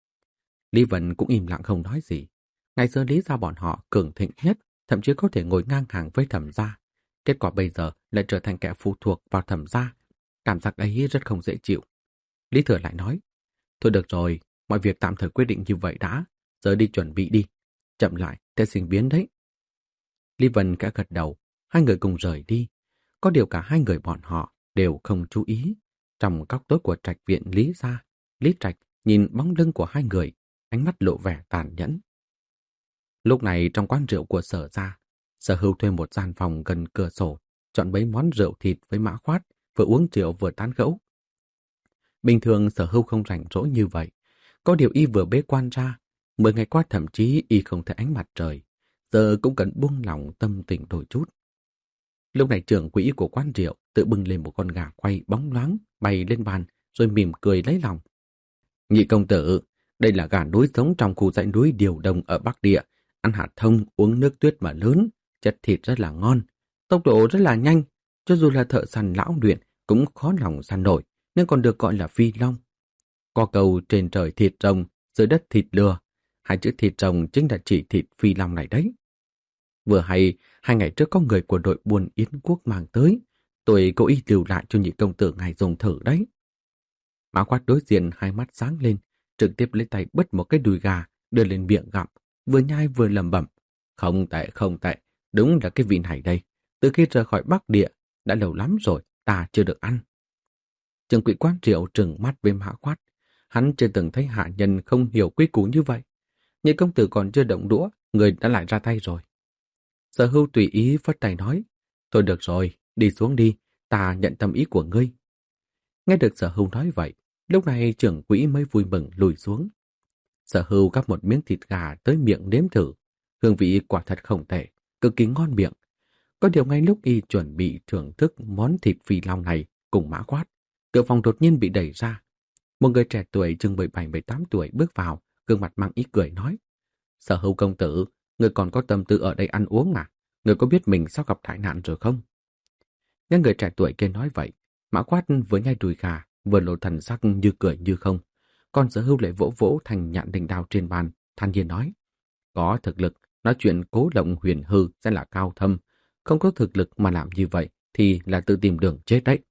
Lý Vân cũng im lặng không nói gì. Ngày xưa Lý gia bọn họ cường thịnh nhất, thậm chí có thể ngồi ngang hàng với Thẩm gia. Kết quả bây giờ lại trở thành kẻ phụ thuộc vào Thẩm gia. Cảm giác ấy rất không dễ chịu. Lý Thừa lại nói, thôi được rồi, mọi việc tạm thời quyết định như vậy đã, giờ đi chuẩn bị đi, chậm lại sẽ sinh biến đấy. Lý Vân khẽ gật đầu, hai người cùng rời đi. Có điều cả hai người bọn họ đều không chú ý. Trong góc tối của trạch viện Lý gia, Lý Trạch nhìn bóng lưng của hai người, ánh mắt lộ vẻ tàn nhẫn. Lúc này trong quán rượu của Sở gia, Sở Hưu thuê một gian phòng gần cửa sổ, chọn mấy món rượu thịt với mã khoát, vừa uống rượu vừa tán gẫu. Bình thường Sở Hưu không rảnh rỗi như vậy, có điều y vừa bế quan ra, mười ngày qua thậm chí y không thấy ánh mặt trời, giờ cũng cần buông lỏng tâm tình đôi chút. Lúc này trưởng quỹ của quán rượu tự bưng lên một con gà quay bóng loáng bay lên bàn, rồi mỉm cười lấy lòng. Nhị công tử, đây là gà núi sống trong khu dãy núi Điều Đông ở Bắc Địa, ăn hạt thông, uống nước tuyết mà lớn, chất thịt rất là ngon, tốc độ rất là nhanh, cho dù là thợ săn lão luyện cũng khó lòng săn nổi, nên còn được gọi là phi long. Có câu trên trời thịt rồng, dưới đất thịt lừa, hai chữ thịt rồng chính là chỉ thịt phi long này đấy. Vừa hay, hai ngày trước có người của đội buôn Yến Quốc mang tới, tôi cố ý lưu lại cho nhị công tử ngài dùng thử đấy. Mã Quát đối diện hai mắt sáng lên, trực tiếp lấy tay bứt một cái đùi gà, đưa lên miệng gặm, vừa nhai vừa lẩm bẩm. Không tệ, không tệ, đúng là cái vị này đây. Từ khi rời khỏi Bắc Địa, đã lâu lắm rồi, ta chưa được ăn. Trưởng quỹ quán rượu trừng mắt với Mã Quát. Hắn chưa từng thấy hạ nhân không hiểu quy củ như vậy. Nhị công tử còn chưa động đũa, người đã lại ra tay rồi. Sở Hưu tùy ý phất tay nói, thôi được rồi, đi xuống đi, ta nhận tâm ý của ngươi. Nghe được Sở Hưu nói vậy, lúc này trưởng quỹ mới vui mừng lùi xuống. Sở Hưu gắp một miếng thịt gà tới miệng nếm thử, hương vị quả thật không tệ, cực kỳ ngon miệng. Có điều ngay lúc y chuẩn bị thưởng thức món thịt phi long này cùng Mã Quát, cửa phòng đột nhiên bị đẩy ra. Một người trẻ tuổi chừng mười bảy mười tám tuổi bước vào, gương mặt mang ý cười nói: Sở Hưu công tử, người còn có tâm tư ở đây ăn uống à? Người có biết mình sắp gặp tai nạn rồi không? Nghe người trẻ tuổi kia nói vậy, Mã Quát vừa nhai đùi gà, vừa lộ thần sắc như cười như không. Còn Sở Hưu lại vỗ vỗ thành nhạn đình đao trên bàn, than nhiên nói: Có thực lực, nói chuyện cố lộng huyền hư sẽ là cao thâm. Không có thực lực mà làm như vậy thì là tự tìm đường chết đấy.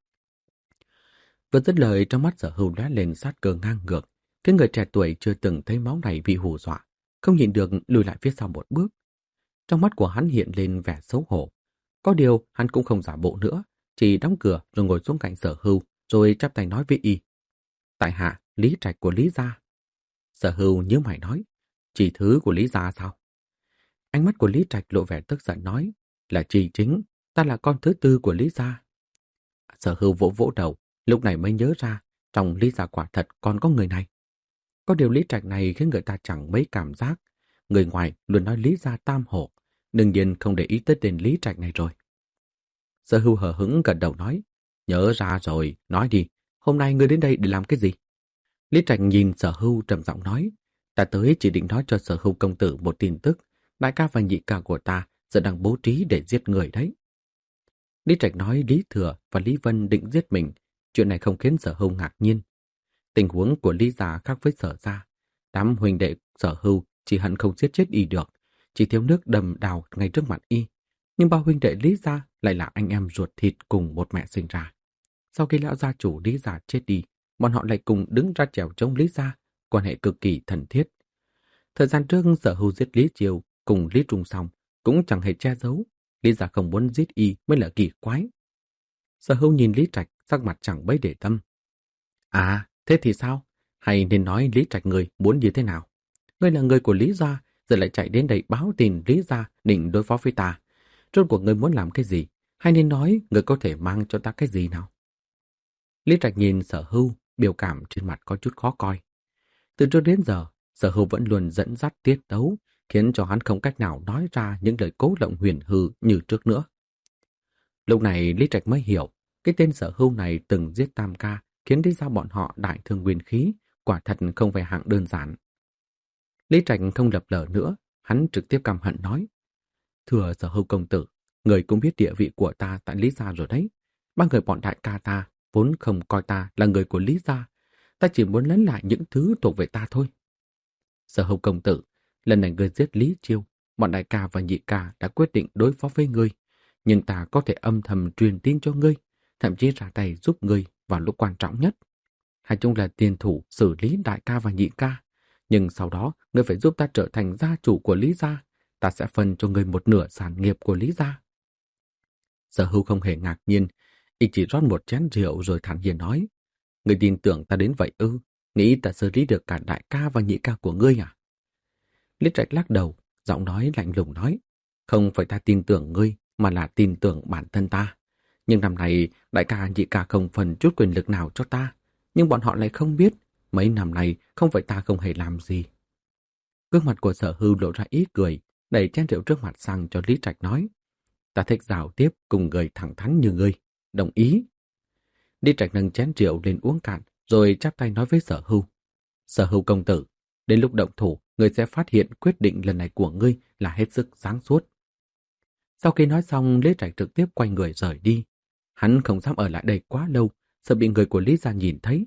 Vừa dứt lời, trong mắt Sở Hưu lóe lên sát cơ ngang ngược. Cái người trẻ tuổi chưa từng thấy máu này bị hù dọa, không nhịn được lùi lại phía sau một bước. Trong mắt của hắn hiện lên vẻ xấu hổ. Có điều hắn cũng không giả bộ nữa, chỉ đóng cửa rồi ngồi xuống cạnh Sở Hưu, rồi chắp tay nói với y: Tại hạ, Lý Trạch của Lý gia. Sở Hưu nhíu mày nói: Chỉ thứ của Lý gia sao? Ánh mắt của Lý Trạch lộ vẻ tức giận nói: Là chỉ chính, ta là con thứ tư của Lý gia. Sở Hưu vỗ vỗ đầu, lúc này mới nhớ ra, trong Lý gia quả thật còn có người này. Có điều Lý Trạch này khiến người ta chẳng mấy cảm giác. Người ngoài luôn nói Lý gia tam hổ, đương nhiên không để ý tới tên Lý Trạch này rồi. Sở Hưu hờ hững gật đầu nói: Nhớ ra rồi, nói đi, hôm nay ngươi đến đây để làm cái gì? Lý Trạch nhìn Sở Hưu trầm giọng nói: Ta tới chỉ định nói cho Sở Hưu công tử một tin tức, đại ca và nhị ca của ta giờ đang bố trí để giết người đấy. Lý Trạch nói Lý Thừa và Lý Vân định giết mình, chuyện này không khiến Sở Hưu ngạc nhiên. Tình huống của Lý gia khác với Sở gia, đám huynh đệ Sở Hưu chỉ hận không giết chết y được, chỉ thiếu nước đầm đào ngay trước mặt y. Nhưng ba huynh đệ Lý gia lại là anh em ruột thịt cùng một mẹ sinh ra. Sau khi lão gia chủ Lý gia chết đi, bọn họ lại cùng đứng ra chèo chống Lý gia, quan hệ cực kỳ thân thiết. Thời gian trước Sở Hưu giết Lý Triều cùng Lý Trung xong cũng chẳng hề che giấu, Lý gia không muốn giết y mới là kỳ quái. Sở Hưu nhìn Lý Trạch, sắc mặt chẳng mấy để tâm. À, thế thì sao? Hay nên nói Lý Trạch người muốn như thế nào? Ngươi là người của Lý gia, giờ lại chạy đến đây báo tin Lý gia định đối phó với ta. Rốt cuộc ngươi muốn làm cái gì? Hay nên nói ngươi có thể mang cho ta cái gì nào? Lý Trạch nhìn Sở Hưu, biểu cảm trên mặt có chút khó coi. Từ trước đến giờ, Sở Hưu vẫn luôn dẫn dắt tiết tấu, khiến cho hắn không cách nào nói ra những lời cố lộng huyền hư như trước nữa. Lúc này Lý Trạch mới hiểu, cái tên Sở Hưu này từng giết Tam Ca, khiến Lý gia bọn họ đại thương nguyên khí, quả thật không phải hạng đơn giản. Lý Trạch không lập lờ nữa, hắn trực tiếp căm hận nói: Thưa Sở Hưu công tử, người cũng biết địa vị của ta tại Lý gia rồi đấy. Ba người bọn đại ca ta vốn không coi ta là người của Lý gia, ta chỉ muốn lấy lại những thứ thuộc về ta thôi. Sở Hưu công tử, lần này ngươi giết Lý Chiêu, bọn đại ca và nhị ca đã quyết định đối phó với ngươi, nhưng ta có thể âm thầm truyền tin cho ngươi, thậm chí ra tay giúp ngươi vào lúc quan trọng nhất. Hai chung là tiền thủ xử lý đại ca và nhị ca, nhưng sau đó ngươi phải giúp ta trở thành gia chủ của Lý gia, ta sẽ phân cho ngươi một nửa sản nghiệp của Lý gia. Sở Hưu không hề ngạc nhiên, y chỉ rót một chén rượu rồi thản nhiên nói: Ngươi tin tưởng ta đến vậy ư? Nghĩ ta xử lý được cả đại ca và nhị ca của ngươi à? Lý Trạch lắc đầu, giọng nói lạnh lùng nói: Không phải ta tin tưởng ngươi, mà là tin tưởng bản thân ta. Nhưng năm nay đại ca nhị ca không phần chút quyền lực nào cho ta, nhưng bọn họ lại không biết mấy năm nay không phải ta không hề làm gì. Gương mặt của Sở Hưu lộ ra ý cười, đẩy chén rượu trước mặt sang cho Lý Trạch nói: Ta thích giao tiếp cùng người thẳng thắn như ngươi, đồng ý. Lý Trạch nâng chén rượu lên uống cạn, rồi chắp tay nói với Sở Hưu: Sở Hưu công tử, đến lúc động thủ, ngươi sẽ phát hiện quyết định lần này của ngươi là hết sức sáng suốt. Sau khi nói xong, Lý Trạch trực tiếp quay người rời đi. Hắn không dám ở lại đây quá lâu, sợ bị người của Lý gia nhìn thấy.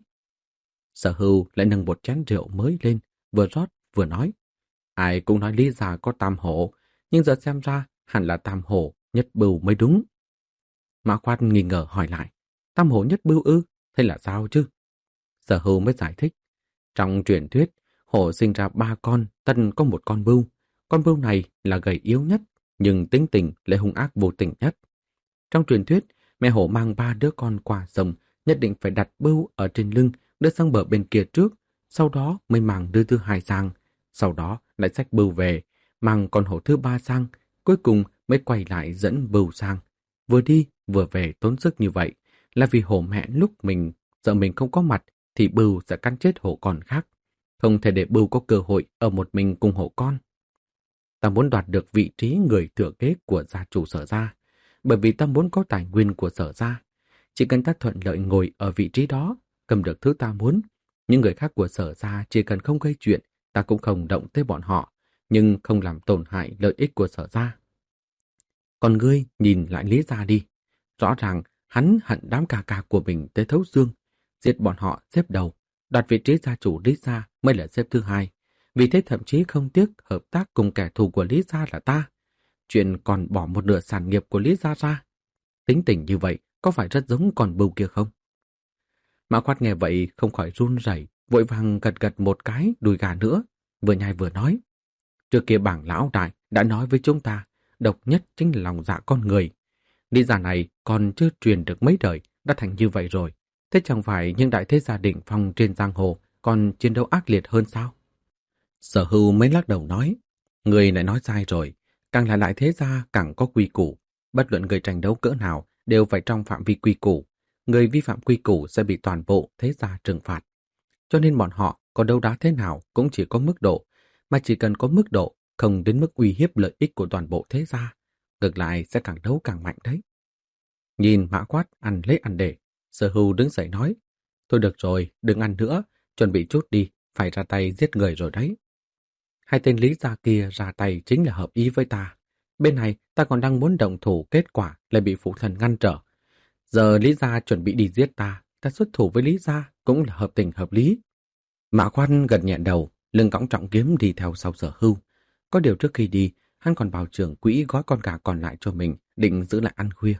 Sở Hưu lại nâng một chén rượu mới lên, vừa rót vừa nói: Ai cũng nói Lý gia có tam hổ, nhưng giờ xem ra hẳn là tam hổ nhất bưu mới đúng. Mã Quát nghi ngờ hỏi lại: Tam hổ nhất bưu ư? Thế là sao chứ? Sở Hưu mới giải thích: Trong truyền thuyết, hổ sinh ra ba con, tân có một con bưu. Con bưu này là gầy yếu nhất, nhưng tính tình lại hung ác vô tình nhất. Trong truyền thuyết, mẹ hổ mang ba đứa con qua sông, nhất định phải đặt bưu ở trên lưng, đưa sang bờ bên kia trước, sau đó mới mang đứa thứ hai sang, sau đó lại xách bưu về, mang con hổ thứ ba sang, cuối cùng mới quay lại dẫn bưu sang. Vừa đi vừa về tốn sức như vậy là vì hổ mẹ lúc mình sợ mình không có mặt thì Bưu sẽ cắn chết hổ con khác. Không thể để Bưu có cơ hội ở một mình cùng hổ con. Ta muốn đoạt được vị trí người thừa kế của gia chủ Sở gia, bởi vì ta muốn có tài nguyên của Sở gia. Chỉ cần ta thuận lợi ngồi ở vị trí đó, cầm được thứ ta muốn. Những người khác của Sở gia chỉ cần không gây chuyện, ta cũng không động tới bọn họ, nhưng không làm tổn hại lợi ích của Sở gia. Còn ngươi nhìn lại Lý gia đi. Rõ ràng hắn hận đám ca ca của mình tới thấu xương. Giết bọn họ xếp đầu, đoạt vị trí gia chủ Lý gia mới là xếp thứ hai. Vì thế thậm chí không tiếc hợp tác cùng kẻ thù của Lý gia là ta. Chuyện còn bỏ một nửa sản nghiệp của Lý gia ra. Tính tình như vậy có phải rất giống con Bưu kia không? Mã Khoát nghe vậy không khỏi run rẩy, vội vàng gật gật một cái đùi gà nữa, vừa nhai vừa nói. Trước kia bảng lão đại đã nói với chúng ta, độc nhất chính là lòng dạ con người. Lý gia này còn chưa truyền được mấy đời đã thành như vậy rồi. Thế chẳng phải những đại thế gia đỉnh phong trên giang hồ còn chiến đấu ác liệt hơn sao? Sở Hưu mới lắc đầu nói, người lại nói sai rồi, càng là đại thế gia càng có quy củ, bất luận người tranh đấu cỡ nào đều phải trong phạm vi quy củ, người vi phạm quy củ sẽ bị toàn bộ thế gia trừng phạt. Cho nên bọn họ có đấu đá thế nào cũng chỉ có mức độ, mà chỉ cần có mức độ, không đến mức uy hiếp lợi ích của toàn bộ thế gia, ngược lại sẽ càng đấu càng mạnh đấy. Nhìn Mã Quát ăn lấy ăn để, Sở Hưu đứng dậy nói, thôi được rồi, đừng ăn nữa, chuẩn bị chút đi, phải ra tay giết người rồi đấy. Hai tên Lý gia kia ra tay chính là hợp ý với ta. Bên này ta còn đang muốn động thủ, kết quả lại bị phụ thần ngăn trở. Giờ Lý gia chuẩn bị đi giết ta, ta xuất thủ với Lý gia cũng là hợp tình hợp lý. Mã Khoan gật nhẹ đầu, lưng cõng trọng kiếm đi theo sau Sở Hưu. Có điều trước khi đi, hắn còn bảo trưởng quỹ gói con gà còn lại cho mình, định giữ lại ăn khuya.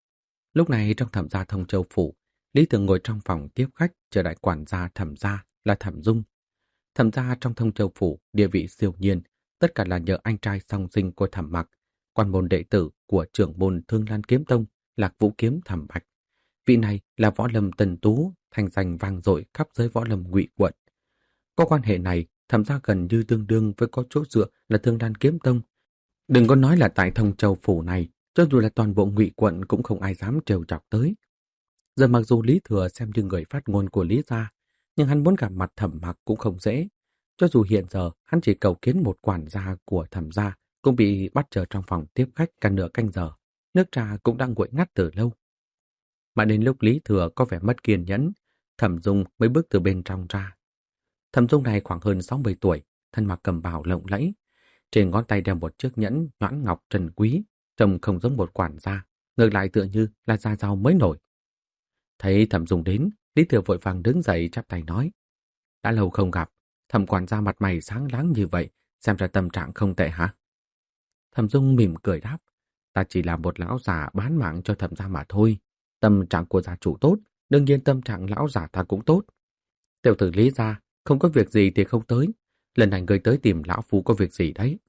Lúc này trong Thẩm gia Thông Châu phủ, Lý Thường ngồi trong phòng tiếp khách chờ đại quản gia Thẩm gia là Thẩm Dung. Thẩm gia trong Thông Châu phủ địa vị siêu nhiên, tất cả là nhờ anh trai song sinh của Thẩm Mặc, quan môn đệ tử của trưởng môn Thương Lan Kiếm Tông, Lạc Vũ Kiếm Thẩm Bạch. Vị này là võ lâm tần tú, thành danh vang dội khắp giới võ lâm Ngụy quận. Có quan hệ này, Thẩm gia gần như tương đương với có chỗ dựa là Thương Lan Kiếm Tông. Đừng có nói là tại Thông Châu phủ này, cho dù là toàn bộ Ngụy quận cũng không ai dám trêu chọc tới. Giờ mặc dù Lý Thừa xem như người phát ngôn của Lý gia, nhưng hắn muốn gặp mặt Thẩm Mặc cũng không dễ. Cho dù hiện giờ hắn chỉ cầu kiến một quản gia của Thẩm gia cũng bị bắt chờ trong phòng tiếp khách cả nửa canh giờ, nước trà cũng đang nguội ngắt từ lâu. Mà đến lúc Lý Thừa có vẻ mất kiên nhẫn, Thẩm Dung mới bước từ bên trong ra. Thẩm Dung này khoảng hơn sáu mươi tuổi, thân mặc cầm bào lộng lẫy, trên ngón tay đeo một chiếc nhẫn nhãn ngọc trân quý, trông không giống một quản gia, ngược lại tựa như là gia giàu mới nổi. Thấy Thẩm Dung đến, Lý Thừa vội vàng đứng dậy chắp tay nói, đã lâu không gặp, Thẩm quản gia mặt mày sáng láng như vậy, xem ra tâm trạng không tệ hả? Thẩm Dung mỉm cười đáp, ta chỉ là một lão già bán mạng cho Thẩm gia mà thôi. Tâm trạng của gia chủ tốt, đương nhiên tâm trạng lão già ta cũng tốt. Tiểu tử Lý gia, không có việc gì thì không tới. Lần này người tới tìm lão phu có việc gì đấy?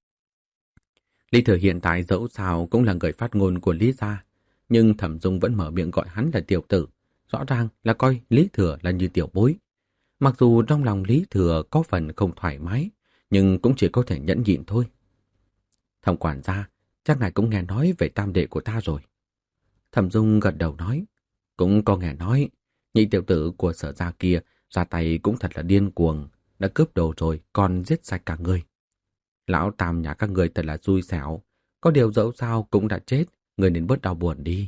Lý Thừa hiện tại dẫu sao cũng là người phát ngôn của Lý gia, nhưng Thẩm Dung vẫn mở miệng gọi hắn là tiểu tử, rõ ràng là coi Lý Thừa là như tiểu bối. Mặc dù trong lòng Lý Thừa có phần không thoải mái, nhưng cũng chỉ có thể nhẫn nhịn thôi. Thẩm quản gia, chắc ngài cũng nghe nói về tam đệ của ta rồi. Thẩm Dung gật đầu nói, cũng có nghe nói, nhị tiểu tử của Sở gia kia ra tay cũng thật là điên cuồng, đã cướp đồ rồi còn giết sạch cả người. Lão tam nhà các người thật là xui xẻo, có điều dẫu sao cũng đã chết, người nên bớt đau buồn đi.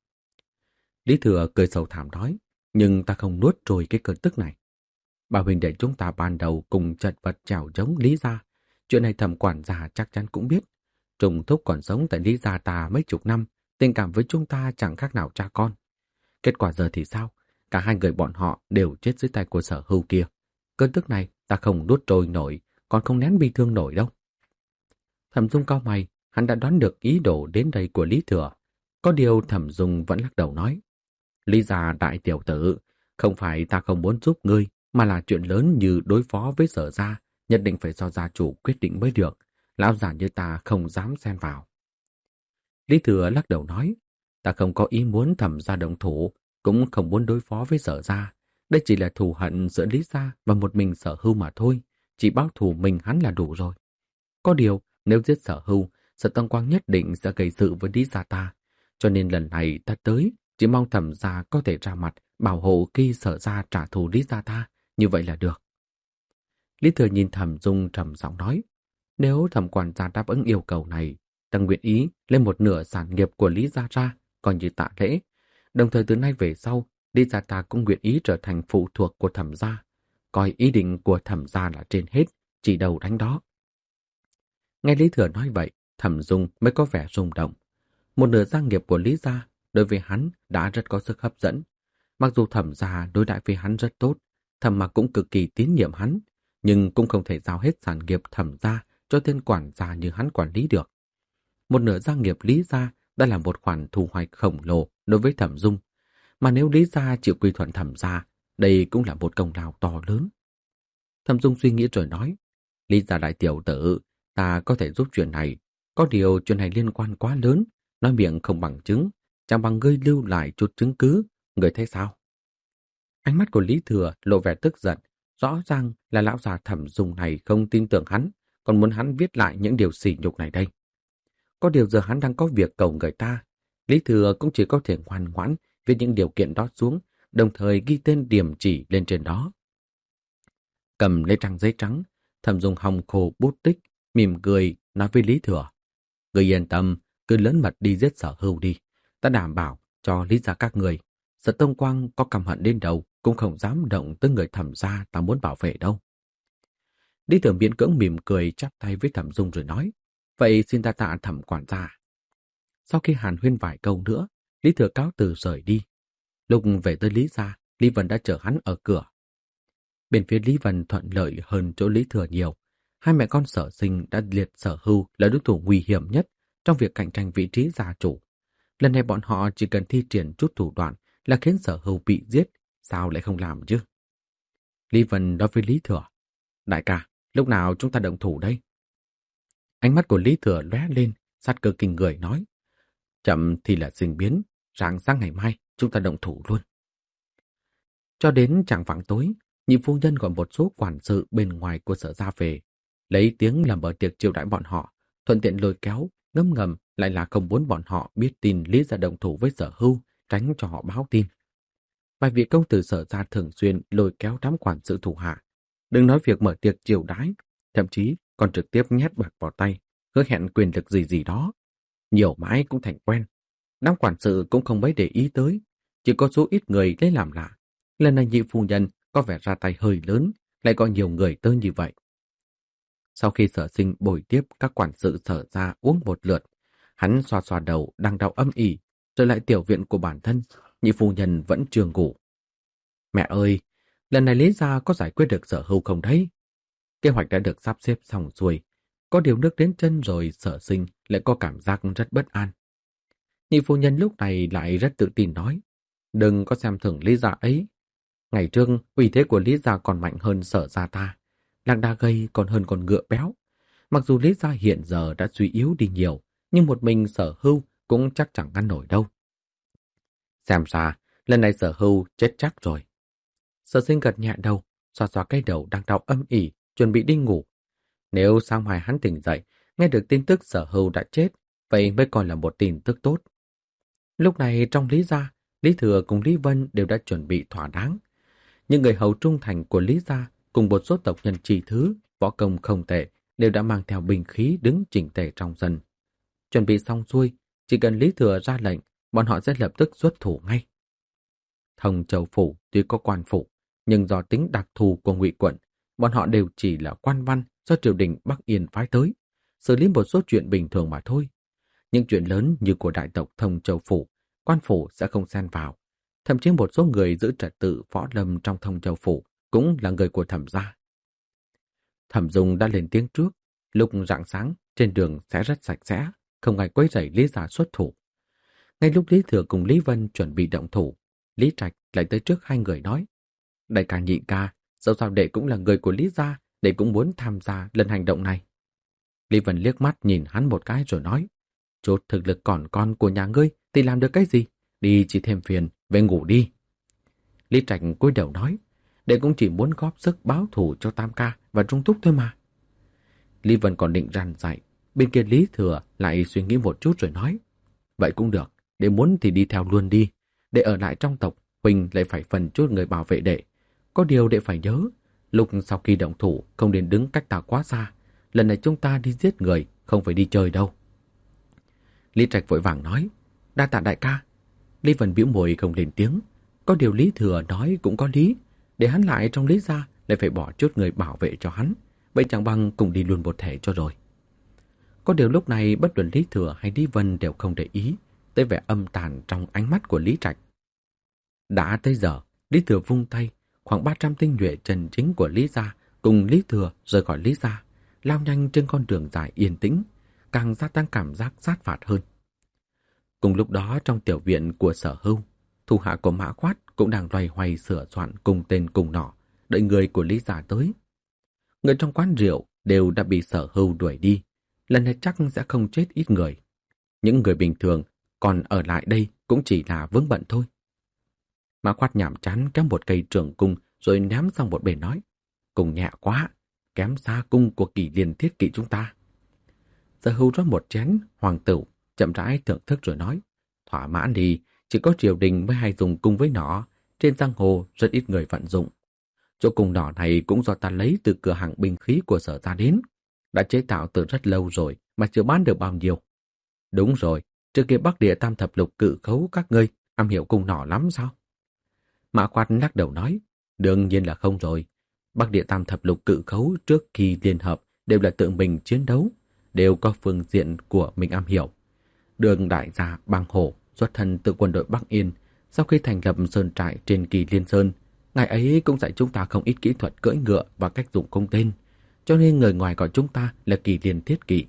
Lý Thừa cười sầu thảm nói, nhưng ta không nuốt trôi cái cơn tức này. Bà huynh đệ chúng ta ban đầu cùng chật vật chèo chống Lý gia, chuyện này Thẩm quản gia chắc chắn cũng biết. Trùng Thúc còn sống tại Lý gia ta mấy chục năm, tình cảm với chúng ta chẳng khác nào cha con. Kết quả giờ thì sao? Cả hai người bọn họ đều chết dưới tay của Sở Hưu kia. Cơn tức này ta không nuốt trôi nổi, còn không nén bi thương nổi đâu. Thẩm Dung cau mày, hắn đã đoán được ý đồ đến đây của Lý Thừa. Có điều Thẩm Dung vẫn lắc đầu nói, Lý gia đại tiểu tử, không phải ta không muốn giúp ngươi, mà là chuyện lớn như đối phó với Sở gia, nhất định phải do gia chủ quyết định mới được. Lão già như ta không dám xen vào. Lý Thừa lắc đầu nói, ta không có ý muốn Thẩm gia động thủ, cũng không muốn đối phó với Sở gia. Đây chỉ là thù hận giữa Lý gia và một mình Sở Hưu mà thôi, chỉ báo thù mình hắn là đủ rồi. Có điều, nếu giết Sở Hưu, Sở Tông Quang nhất định sẽ gây sự với Lý gia ta. Cho nên lần này ta tới, chỉ mong Thẩm gia có thể ra mặt bảo hộ khi Sở gia trả thù Lý gia ta, như vậy là được. Lý Thừa nhìn Thẩm Dung trầm giọng nói, nếu Thẩm quản gia đáp ứng yêu cầu này, ta nguyện ý lên một nửa sản nghiệp của Lý gia ra, coi như tạ lễ. Đồng thời từ nay về sau, Lý gia ta cũng nguyện ý trở thành phụ thuộc của Thẩm gia, coi ý định của Thẩm gia là trên hết, chỉ đầu đánh đó. Nghe Lý Thừa nói vậy, Thẩm Dung mới có vẻ rung động. Một nửa gia nghiệp của Lý gia đối với hắn đã rất có sức hấp dẫn. Mặc dù Thẩm gia đối đãi với hắn rất tốt, Thẩm Mặc cũng cực kỳ tín nhiệm hắn, nhưng cũng không thể giao hết sản nghiệp Thẩm gia cho tên quản gia như hắn quản lý được. Một nửa gia nghiệp Lý gia đã là một khoản thu hoạch khổng lồ đối với Thẩm Dung, mà nếu Lý gia chịu quy thuận Thẩm gia, đây cũng là một công lao to lớn. Thẩm Dung suy nghĩ rồi nói, Lý gia đại tiểu tử, ta có thể giúp chuyện này, có điều chuyện này liên quan quá lớn, nói miệng không bằng chứng, chẳng bằng ngươi lưu lại chút chứng cứ, ngươi thấy sao? Ánh mắt của Lý Thừa lộ vẻ tức giận, rõ ràng là lão già Thẩm Dung này không tin tưởng hắn, còn muốn hắn viết lại những điều sỉ nhục này đây. Có điều giờ hắn đang có việc cầu người ta, Lý Thừa cũng chỉ có thể ngoan ngoãn viết những điều kiện đó xuống, đồng thời ghi tên điểm chỉ lên trên đó. Cầm lấy trang giấy trắng, Thẩm Dung hòng khô bút tích, mỉm cười nói với Lý Thừa, ngươi yên tâm, cứ lớn mật đi giết Sở Hưu đi, ta đảm bảo cho Lý gia các người, Sở Tông Quang có căm hận đến đâu cũng không dám động tới người Thẩm gia ta muốn bảo vệ đâu. Lý Thừa miễn cưỡng mỉm cười chắp tay với Thẩm Dung rồi nói, vậy xin ta tạ Thẩm quản gia. Sau khi hàn huyên vài câu nữa, Lý Thừa cáo từ rời đi. Lúc về tới Lý gia, Lý Vân đã chờ hắn ở cửa. Bên phía Lý Vân thuận lợi hơn chỗ Lý Thừa nhiều. Hai mẹ con Sở Sinh đã liệt Sở Hưu là đối thủ nguy hiểm nhất trong việc cạnh tranh vị trí gia chủ. Lần này bọn họ chỉ cần thi triển chút thủ đoạn là khiến Sở Hưu bị giết, sao lại không làm chứ? Lý Vân nói với Lý Thừa, đại ca, lúc nào chúng ta động thủ đây? Ánh mắt của Lý Thừa lóe lên, sát cơ kinh người nói, chậm thì là sinh biến, rạng sáng ngày mai chúng ta động thủ luôn. Cho đến chạng vạng tối, nhị phu nhân gọi một số quản sự bên ngoài của Sở gia về, lấy tiếng làm bữa tiệc chiêu đãi bọn họ, thuận tiện lôi kéo, ngấm ngầm lại là không muốn bọn họ biết tin Lý gia động thủ với Sở Hưu, tránh cho họ báo tin. Vài vị công tử Sở gia thường xuyên lôi kéo đám quản sự thủ hạ, đừng nói việc mở tiệc chiêu đãi, thậm chí còn trực tiếp nhét bạc vào tay, hứa hẹn quyền lực gì gì đó. Nhiều mãi cũng thành quen. Đám quản sự cũng không mấy để ý tới, chỉ có số ít người lấy làm lạ. Lần này nhị phu nhân có vẻ ra tay hơi lớn, lại có nhiều người tới như vậy. Sau khi Sở Sinh bồi tiếp các quản sự Sở gia uống một lượt, hắn xoa xoa đầu đang đau âm ỉ, trở lại tiểu viện của bản thân, nhị phu nhân vẫn chưa ngủ. Mẹ ơi, lần này Lý gia có giải quyết được Sở Hưu không đấy? Kế hoạch đã được sắp xếp xong xuôi, có điều nước đến chân rồi Sở Sinh lại có cảm giác rất bất an. Nhị phu nhân lúc này lại rất tự tin nói, đừng có xem thường Lý gia ấy. Ngày trước, uy thế của Lý gia còn mạnh hơn Sở gia ta, lạc đà gầy còn hơn con ngựa béo. Mặc dù Lý gia hiện giờ đã suy yếu đi nhiều, nhưng một mình Sở Hưu cũng chắc chẳng ngăn nổi đâu. Xem ra, lần này Sở Hưu chết chắc rồi. Sở Sinh gật nhẹ đầu, xoa xoa cái đầu đang đau âm ỉ, chuẩn bị đi ngủ. Nếu sáng mai hắn tỉnh dậy, nghe được tin tức Sở Hưu đã chết, vậy mới còn là một tin tức tốt. Lúc này trong Lý gia, Lý Thừa cùng Lý Vân đều đã chuẩn bị thỏa đáng. Những người hầu trung thành của Lý gia cùng một số tộc nhân chỉ thứ, võ công không tệ, đều đã mang theo binh khí đứng chỉnh tề trong sân. Chuẩn bị xong xuôi, chỉ cần Lý Thừa ra lệnh, bọn họ sẽ lập tức xuất thủ ngay. Thông Châu phủ tuy có quan phủ, nhưng do tính đặc thù của Ngụy quận, bọn họ đều chỉ là quan văn do triều đình Bắc Yên phái tới, xử lý một số chuyện bình thường mà thôi. Những chuyện lớn như của đại tộc Thông Châu phủ, quan phủ sẽ không xen vào. Thậm chí một số người giữ trật tự võ lâm trong Thông Châu phủ cũng là người của Thẩm gia. Thẩm Dung đã lên tiếng trước, lúc rạng sáng trên đường sẽ rất sạch sẽ, không ai quấy rầy Lý gia xuất thủ. Ngay lúc Lý Thừa cùng Lý Vân chuẩn bị động thủ, Lý Trạch lại tới trước hai người nói, đại ca nhị ca, dẫu sao đệ cũng là người của Lý gia, đệ cũng muốn tham gia lần hành động này. Lý Vân liếc mắt nhìn hắn một cái rồi nói, chút thực lực còn con của nhà ngươi thì làm được cái gì? Đi chỉ thêm phiền, về ngủ đi. Lý Trạch cúi đầu nói, đệ cũng chỉ muốn góp sức báo thù cho Tam ca và Trung Thúc thôi mà. Lý Vân còn định răn dạy, bên kia Lý Thừa lại suy nghĩ một chút rồi nói, vậy cũng được, Đệ muốn thì đi theo luôn đi. Đệ ở lại trong tộc, huynh lại phải phần chút người bảo vệ đệ. Có điều đệ phải nhớ, lúc sau khi động thủ không nên đứng cách ta quá xa. Lần này chúng ta đi giết người, không phải đi chơi đâu. Lý Trạch vội vàng nói, đa tạ đại ca. Lý Vân bĩu môi không lên tiếng. Có điều Lý Thừa nói cũng có lý. Để hắn lại trong Lý gia lại phải bỏ chút người bảo vệ cho hắn. Vậy chẳng bằng cùng đi luôn một thể cho rồi. Có điều lúc này bất luận Lý Thừa hay Lý Vân đều không để ý tới vẻ âm tàn trong ánh mắt của Lý Trạch. Đã tới giờ, Lý Thừa vung tay, khoảng ba trăm tinh nhuệ chân chính của Lý gia cùng Lý Thừa rời khỏi Lý gia, lao nhanh trên con đường dài yên tĩnh, càng gia tăng cảm giác sát phạt hơn. Cùng lúc đó trong tiểu viện của Sở Hưu, thủ hạ của Mã Khoát cũng đang loay hoay sửa soạn cùng tên cùng nọ, đợi người của Lý gia tới. Người trong quán rượu đều đã bị Sở Hưu đuổi đi, lần này chắc sẽ không chết ít người. Những người bình thường còn ở lại đây cũng chỉ là vướng bận thôi. Mã Khoát nhảm chán kéo một cây trường cung rồi ném sang một bên nói, cung nhẹ quá, kém xa cung của Kỷ Liên Thiết Kỵ chúng ta. Sở Hưu rót một chén hoàng tửu, chậm rãi thưởng thức rồi nói, thỏa mãn đi, chỉ có triều đình mới hay dùng cung với nỏ, trên giang hồ rất ít người vận dụng. Chỗ cung nỏ này cũng do ta lấy từ cửa hàng binh khí của Sở gia đến, đã chế tạo từ rất lâu rồi mà chưa bán được bao nhiêu. Đúng rồi, trước kia Bắc Địa Tam Thập Lục Cự Khấu các ngươi am hiểu cung nỏ lắm sao? Mã Khoát lắc đầu nói, đương nhiên là không rồi. Bắc Địa Tam Thập Lục Cự Khấu trước khi liên hợp đều là tự mình chiến đấu, đều có phương diện của mình am hiểu. Đường đại gia Bang Hổ xuất thân từ quân đội Bắc Yên, sau khi thành lập sơn trại trên Kỳ Liên Sơn, ngài ấy cũng dạy chúng ta không ít kỹ thuật cưỡi ngựa và cách dùng cung tên, cho nên người ngoài gọi chúng ta là Kỳ Liên Thiết Kỵ.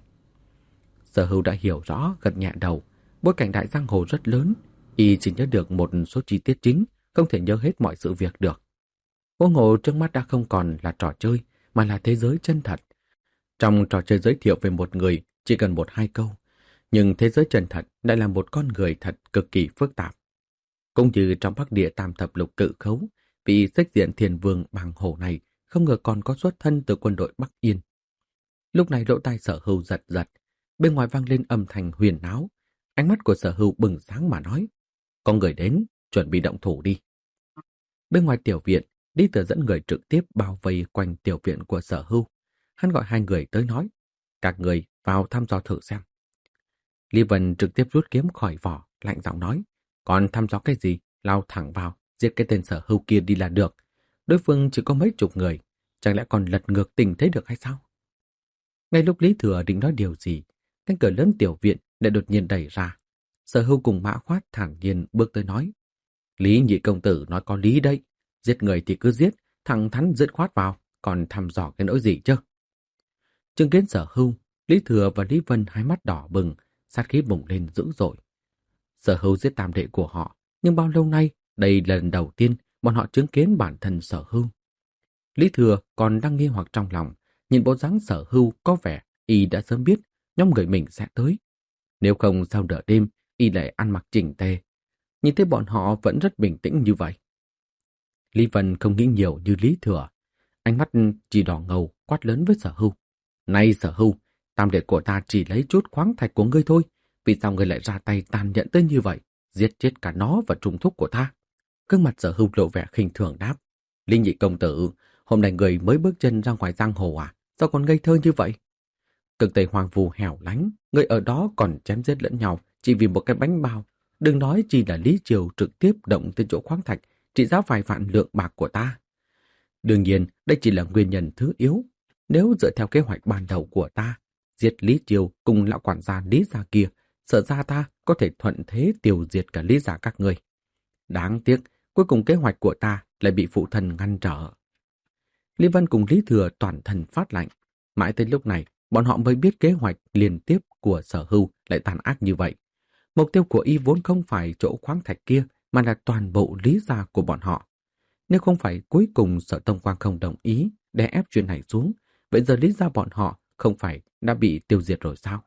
Sở Hưu đã hiểu rõ, gật nhẹ đầu. Bối cảnh đại giang hồ rất lớn, y chỉ nhớ được một số chi tiết chính, không thể nhớ hết mọi sự việc được. Huống hồ trước mắt đã không còn là trò chơi, mà là thế giới chân thật. Trong trò chơi giới thiệu về một người chỉ cần một hai câu, nhưng thế giới chân thật lại là một con người thật cực kỳ phức tạp. Cũng như trong Bắc Địa Tam Thập Lục Cự Khấu, vị xích diện thiền vương Bàng Hổ này không ngờ còn có xuất thân từ quân đội Bắc Yên. Lúc này lỗ tai Sở Hưu giật giật, bên ngoài vang lên âm thanh huyền áo. Ánh mắt của Sở Hưu bừng sáng mà nói, có người đến, chuẩn bị động thủ đi. Bên ngoài tiểu viện, Lý Thừa dẫn người trực tiếp bao vây quanh tiểu viện của Sở Hưu. Hắn gọi hai người tới nói, các người vào thăm dò thử xem. Lý Vân trực tiếp rút kiếm khỏi vỏ, lạnh giọng nói, còn thăm dò cái gì, lao thẳng vào, giết cái tên Sở Hưu kia đi là được. Đối phương chỉ có mấy chục người, chẳng lẽ còn lật ngược tình thế được hay sao? Ngay lúc Lý Thừa định nói điều gì, cánh cửa lớn tiểu viện lại đột nhiên đẩy ra. Sở Hưu cùng Mã Khoát thản nhiên bước tới nói, Lý nhị công tử nói có lý đấy, giết người thì cứ giết, thẳng thắn dứt khoát vào, còn thăm dò cái nỗi gì chứ? Chứng kiến Sở Hưu, Lý Thừa và Lý Vân hai mắt đỏ bừng, sát khí bùng lên dữ dội. Sở Hưu giết tam đệ của họ, nhưng bao lâu nay, đây là lần đầu tiên bọn họ chứng kiến bản thân Sở Hưu. Lý Thừa còn đang nghi hoặc trong lòng, nhìn bộ dáng Sở Hưu có vẻ y đã sớm biết nhóm người mình sẽ tới. Nếu không sau nửa đêm, y lại ăn mặc chỉnh tề. Nhìn thấy bọn họ vẫn rất bình tĩnh như vậy. Lý Vân không nghĩ nhiều như Lý Thừa. Ánh mắt chỉ đỏ ngầu quát lớn với Sở Hưu. Này Sở Hưu, tam đệ của ta chỉ lấy chút khoáng thạch của ngươi thôi. Vì sao ngươi lại ra tay tàn nhẫn tới như vậy? Giết chết cả nó và trùng thúc của ta. Gương mặt Sở Hưu lộ vẻ khinh thường đáp. Lý nhị công tử, hôm nay người mới bước chân ra ngoài giang hồ à? Sao còn ngây thơ như vậy? Cực Tây hoang vu hẻo lánh, người ở đó còn chém giết lẫn nhau chỉ vì một cái bánh bao. Đừng nói chỉ là Lý Triều trực tiếp động tới chỗ khoáng thạch, trị giá vài vạn lượng bạc của ta. Đương nhiên, đây chỉ là nguyên nhân thứ yếu. Nếu dựa theo kế hoạch ban đầu của ta, diệt Lý Triều cùng lão quản gia Lý gia kia, sợ ra ta có thể thuận thế tiêu diệt cả Lý gia các ngươi. Đáng tiếc, cuối cùng kế hoạch của ta lại bị phụ thân ngăn trở. Lý Vân cùng Lý Thừa toàn thân phát lạnh. Mãi tới lúc này, bọn họ mới biết kế hoạch liên tiếp của Sở Hưu lại tàn ác như vậy. Mục tiêu của y vốn không phải chỗ khoáng thạch kia, mà là toàn bộ Lý gia của bọn họ. Nếu không phải cuối cùng Sở Tông Quang không đồng ý để ép chuyện này xuống, vậy giờ Lý gia bọn họ không phải đã bị tiêu diệt rồi sao?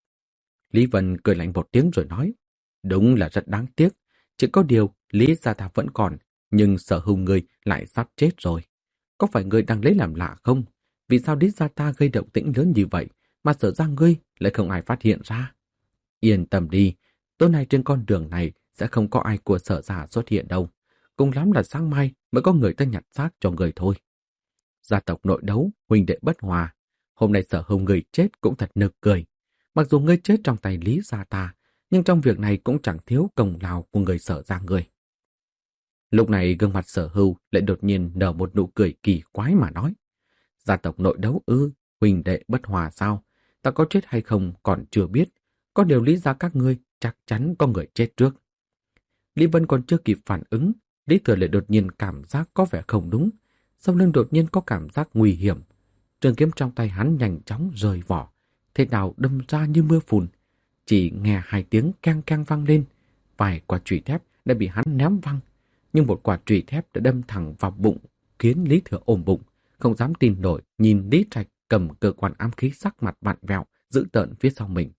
Lý Vân cười lạnh một tiếng rồi nói, đúng là rất đáng tiếc. Chỉ có điều Lý gia ta vẫn còn, nhưng Sở Hưu ngươi lại sắp chết rồi. Có phải ngươi đang lấy làm lạ không? Vì sao Lý gia ta gây động tĩnh lớn như vậy mà Sở gia ngươi lại không ai phát hiện ra? Yên tâm đi, Tối nay trên con đường này sẽ không có ai của Sở gia xuất hiện đâu. Cùng lắm là sáng mai mới có người ta nhặt xác cho người thôi. Gia tộc nội đấu, huynh đệ bất hòa. Hôm nay Sở Hưu người chết cũng thật nực cười. Mặc dù ngươi chết trong tay Lý gia ta, nhưng trong việc này cũng chẳng thiếu công lao của người Sở gia người. Lúc này gương mặt Sở Hưu lại đột nhiên nở một nụ cười kỳ quái mà nói. Gia tộc nội đấu ư, huynh đệ bất hòa sao? Ta có chết hay không còn chưa biết. Có điều Lý gia các ngươi chắc chắn có người chết trước. Lý Vân còn chưa kịp phản ứng, Lý Thừa lại đột nhiên cảm giác có vẻ không đúng. Sau lưng đột nhiên có cảm giác nguy hiểm. Trường kiếm trong tay hắn nhanh chóng rời vỏ, thế nào đâm ra như mưa phùn. Chỉ nghe hai tiếng keng keng vang lên, vài quả chùy thép đã bị hắn ném văng, nhưng một quả chùy thép đã đâm thẳng vào bụng, khiến Lý Thừa ôm bụng, không dám tin nổi nhìn Lý Trạch cầm cơ quan ám khí sắc mặt vặn vẹo, giữ tợn phía sau mình.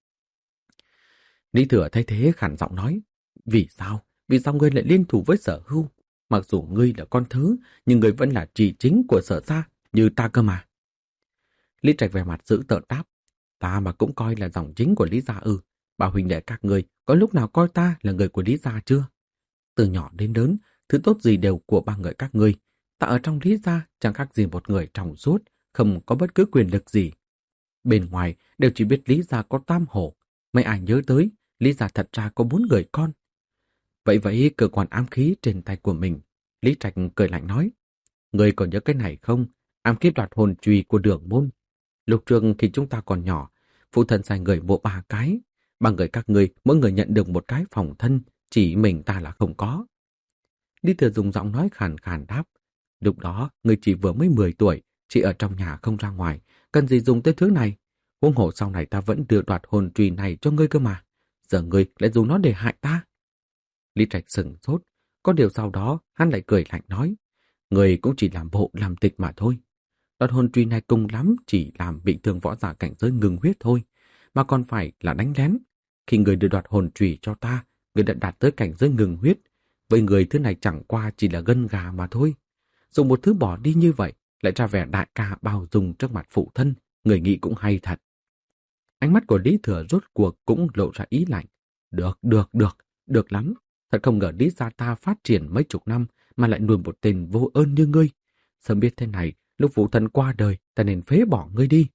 Lý Thừa thấy thế khản giọng nói, vì sao? Vì sao ngươi lại liên thủ với Sở Hưu? Mặc dù ngươi là con thứ, nhưng ngươi vẫn là chỉ chính của Sở gia, như ta cơ mà. Lý Trạch vẻ mặt giữ tợn đáp, ta mà cũng coi là dòng chính của Lý gia ư? Bảo huynh đệ các ngươi có lúc nào coi ta là người của Lý gia chưa? Từ nhỏ đến lớn, thứ tốt gì đều của ba người các ngươi. Ta ở trong Lý gia chẳng khác gì một người trong suốt, không có bất cứ quyền lực gì. Bên ngoài đều chỉ biết Lý gia có tam hổ, mấy ai nhớ tới Lý gia thật ra có bốn người con. Vậy vậy cơ quan ám khí trên tay của mình, Lý Trạch cười lạnh nói, ngươi còn nhớ cái này không? Ám khí đoạt hồn chùy của Đường môn. Lúc trước khi chúng ta còn nhỏ, phụ thân sai người mua ba cái, ba người các ngươi mỗi người nhận được một cái phòng thân, chỉ mình ta là không có. Lý Thừa dùng giọng nói khàn khàn đáp, lúc đó ngươi chỉ vừa mới mười tuổi, chỉ ở trong nhà không ra ngoài, cần gì dùng tới thứ này? Huống hồ sau này ta vẫn đưa đoạt hồn chùy này cho ngươi cơ mà, giờ ngươi lại dùng nó để hại ta. Lý Trạch sững sốt, có điều sau đó hắn lại cười lạnh nói, ngươi cũng chỉ làm bộ làm tịch mà thôi. Đoạt hồn chùy này cùng lắm chỉ làm bị thương võ giả cảnh giới ngừng huyết thôi, mà còn phải là đánh lén. Khi người đưa đoạt hồn chùy cho ta, người đã đạt tới cảnh giới ngừng huyết, với người thứ này chẳng qua chỉ là gân gà mà thôi. Dùng một thứ bỏ đi như vậy, lại ra vẻ đại ca bao dung trước mặt phụ thân, người nghĩ cũng hay thật. Ánh mắt của Lý Thừa rốt cuộc cũng lộ ra ý lạnh. Được, được, được, được lắm. Thật không ngờ Lý gia ta phát triển mấy chục năm mà lại nuôi một tên vô ơn như ngươi. Sớm biết thế này, lúc phụ thân qua đời, ta nên phế bỏ ngươi đi.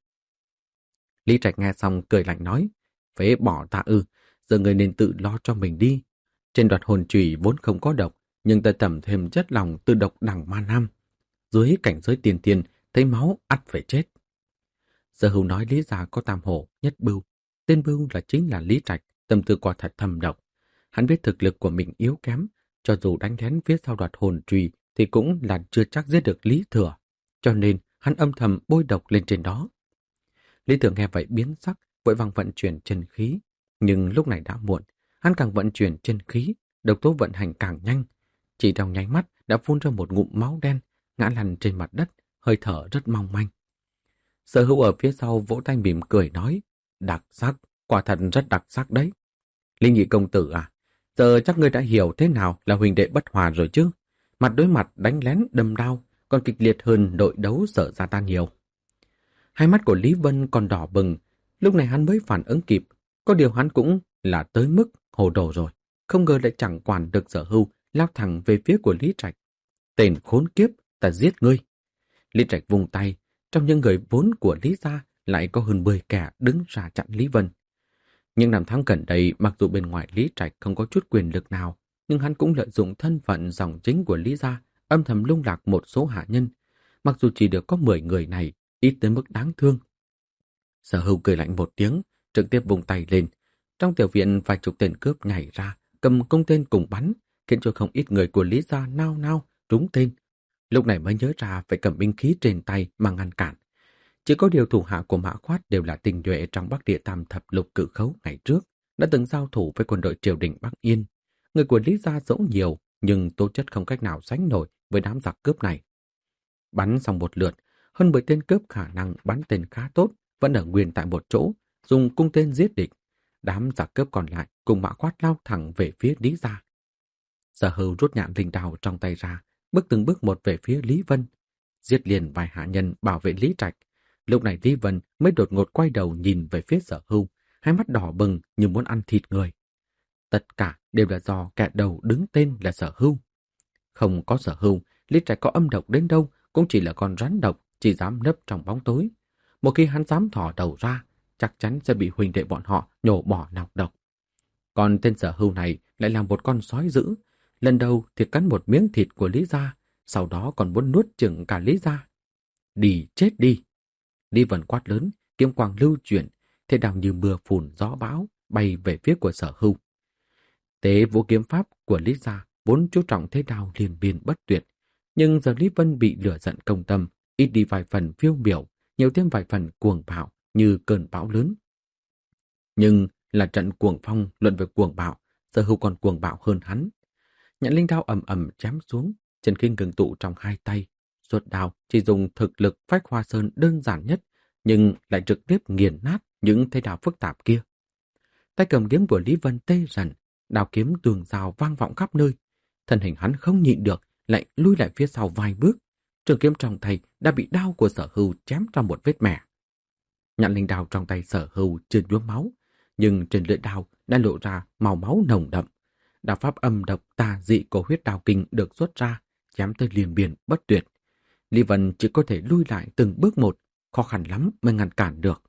Lý Trạch nghe xong cười lạnh nói, phế bỏ ta ư, giờ ngươi nên tự lo cho mình đi. Trên đoạt hồn chùy vốn không có độc, nhưng ta tẩm thêm chất lỏng từ độc đằng ma nam. Dưới cảnh giới tiền tiền, thấy máu ắt phải chết. Sở Hưu nói Lý gia có tam hổ, nhất bưu. Tên bưu là chính là Lý Trạch, tâm tư quả thật thầm độc. Hắn biết thực lực của mình yếu kém, cho dù đánh lén phía sau đoạt hồn chùy thì cũng là chưa chắc giết được Lý Thừa, cho nên hắn âm thầm bôi độc lên trên đó. Lý Thừa nghe vậy biến sắc, vội vàng vận chuyển chân khí, nhưng lúc này đã muộn, hắn càng vận chuyển chân khí, độc tố vận hành càng nhanh, chỉ trong nháy mắt đã phun ra một ngụm máu đen, ngã lăn trên mặt đất, hơi thở rất mong manh. Sở Hữu ở phía sau vỗ tay mỉm cười nói, đặc sắc, quả thật rất đặc sắc đấy. Linh Nhị công tử à, giờ chắc ngươi đã hiểu thế nào là huynh đệ bất hòa rồi chứ? Mặt đối mặt đánh lén đâm đao, còn kịch liệt hơn đội đấu Sở gia ta nhiều. Hai mắt của Lý Vân còn đỏ bừng, lúc này hắn mới phản ứng kịp, có điều hắn cũng là tới mức hồ đồ rồi, không ngờ lại chẳng quản được Sở Hưu, lao thẳng về phía của Lý Trạch. Tên khốn kiếp, ta giết ngươi. Lý Trạch vùng tay, trong những người vốn của Lý gia lại có hơn mười kẻ đứng ra chặn Lý Vân. Nhưng năm tháng gần đây, mặc dù bên ngoài Lý Trạch không có chút quyền lực nào, nhưng hắn cũng lợi dụng thân phận dòng chính của Lý gia, âm thầm lung lạc một số hạ nhân. Mặc dù chỉ được có mười người này, ít tới mức đáng thương. Sở Hưu cười lạnh một tiếng, trực tiếp vùng tay lên. Trong tiểu viện vài chục tên cướp nhảy ra, cầm cung tên cùng bắn, khiến cho không ít người của Lý gia nao nao, trúng tên. Lúc này mới nhớ ra phải cầm binh khí trên tay mà ngăn cản. Chỉ có điều thủ hạ của Mã Khoát đều là tinh nhuệ trong Bắc Địa Tam Thập Lục Cự Khấu ngày trước, đã từng giao thủ với quân đội triều đình Bắc Yên. Người của Lý gia dẫu nhiều, nhưng tố chất không cách nào sánh nổi với đám giặc cướp này. Bắn xong một lượt, hơn mười tên cướp khả năng bắn tên khá tốt, vẫn ở nguyên tại một chỗ, dùng cung tên giết địch. Đám giặc cướp còn lại cùng Mã Khoát lao thẳng về phía Lý gia. Sở Hưu rút nhạn linh đào trong tay ra, bước từng bước một về phía Lý Vân, giết liền vài hạ nhân bảo vệ Lý Trạch. Lúc này Lý Vân mới đột ngột quay đầu nhìn về phía Sở Hưu, hai mắt đỏ bừng như muốn ăn thịt người. Tất cả đều là do kẻ đầu đứng tên là Sở Hưu. Không có Sở Hưu, Lý Trạch có âm độc đến đâu cũng chỉ là con rắn độc chỉ dám nấp trong bóng tối. Một khi hắn dám thò đầu ra, chắc chắn sẽ bị huynh đệ bọn họ nhổ bỏ nọc độc. Còn tên Sở Hưu này lại là một con sói dữ. Lần đầu thì cắn một miếng thịt của Lý gia, sau đó còn muốn nuốt chửng cả Lý gia. Đi chết đi! Lý Vân quát lớn, kiếm quang lưu chuyển, thế đào như mưa phùn gió bão bay về phía của Sở Hưu. Tế vũ kiếm pháp của Lý gia vốn chú trọng thế đào liên biên bất tuyệt, nhưng giờ Lý Vân bị lửa giận công tâm, ít đi vài phần phiêu miểu, nhiều thêm vài phần cuồng bạo như cơn bão lớn. Nhưng là trận cuồng phong luận về cuồng bạo, Sở Hưu còn cuồng bạo hơn hắn. Nhãn linh đao ầm ầm chém xuống, chân khí ngừng tụ trong hai tay. Suốt đao chỉ dùng thực lực phách hoa sơn đơn giản nhất, nhưng lại trực tiếp nghiền nát những thế đao phức tạp kia. Tay cầm kiếm của Lý Vân tê dần, đao kiếm tường rào vang vọng khắp nơi. Thân hình hắn không nhịn được, lại lui lại phía sau vài bước. Trường kiếm trong tay đã bị đao của Sở Hưu chém ra một vết mẻ. Nhãn linh đao trong tay Sở Hưu chưa nhuốm máu, nhưng trên lưỡi đao đã lộ ra màu máu nồng đậm. Đạo pháp âm độc tà dị của huyết đao kinh được xuất ra, chém tới liền biển bất tuyệt. Lý Vân chỉ có thể lui lại từng bước một, khó khăn lắm mới ngăn cản được.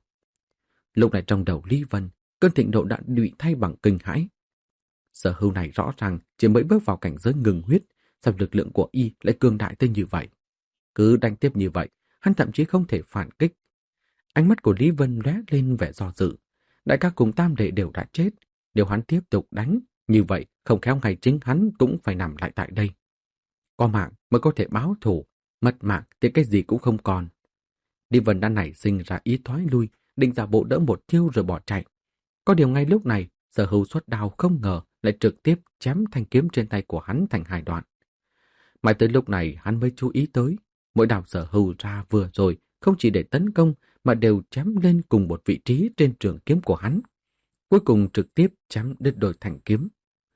Lúc này trong đầu Lý Vân, cơn thịnh nộ đã bị thay bằng kinh hãi. Sở Hưu này rõ ràng chỉ mới bước vào cảnh giới ngừng huyết, sao lực lượng của y lại cường đại tới như vậy. Cứ đánh tiếp như vậy, hắn thậm chí không thể phản kích. Ánh mắt của Lý Vân lóe lên vẻ do dự. Đại ca cùng tam đệ đều đã chết, nếu hắn tiếp tục đánh, như vậy không khéo ngày chính hắn cũng phải nằm lại tại đây. Có mạng mới có thể báo thù, mất mạng thì cái gì cũng không còn. Lý Vân đã nảy sinh ra ý thoái lui, định giả bộ đỡ một chiêu rồi bỏ chạy. Có điều ngay lúc này, Sở Hưu xuất đao không ngờ lại trực tiếp chém thanh kiếm trên tay của hắn thành hai đoạn. Mãi tới lúc này hắn mới chú ý tới, mỗi đao Sở Hưu ra vừa rồi không chỉ để tấn công mà đều chém lên cùng một vị trí trên trường kiếm của hắn. Cuối cùng trực tiếp chém đứt đôi thanh kiếm.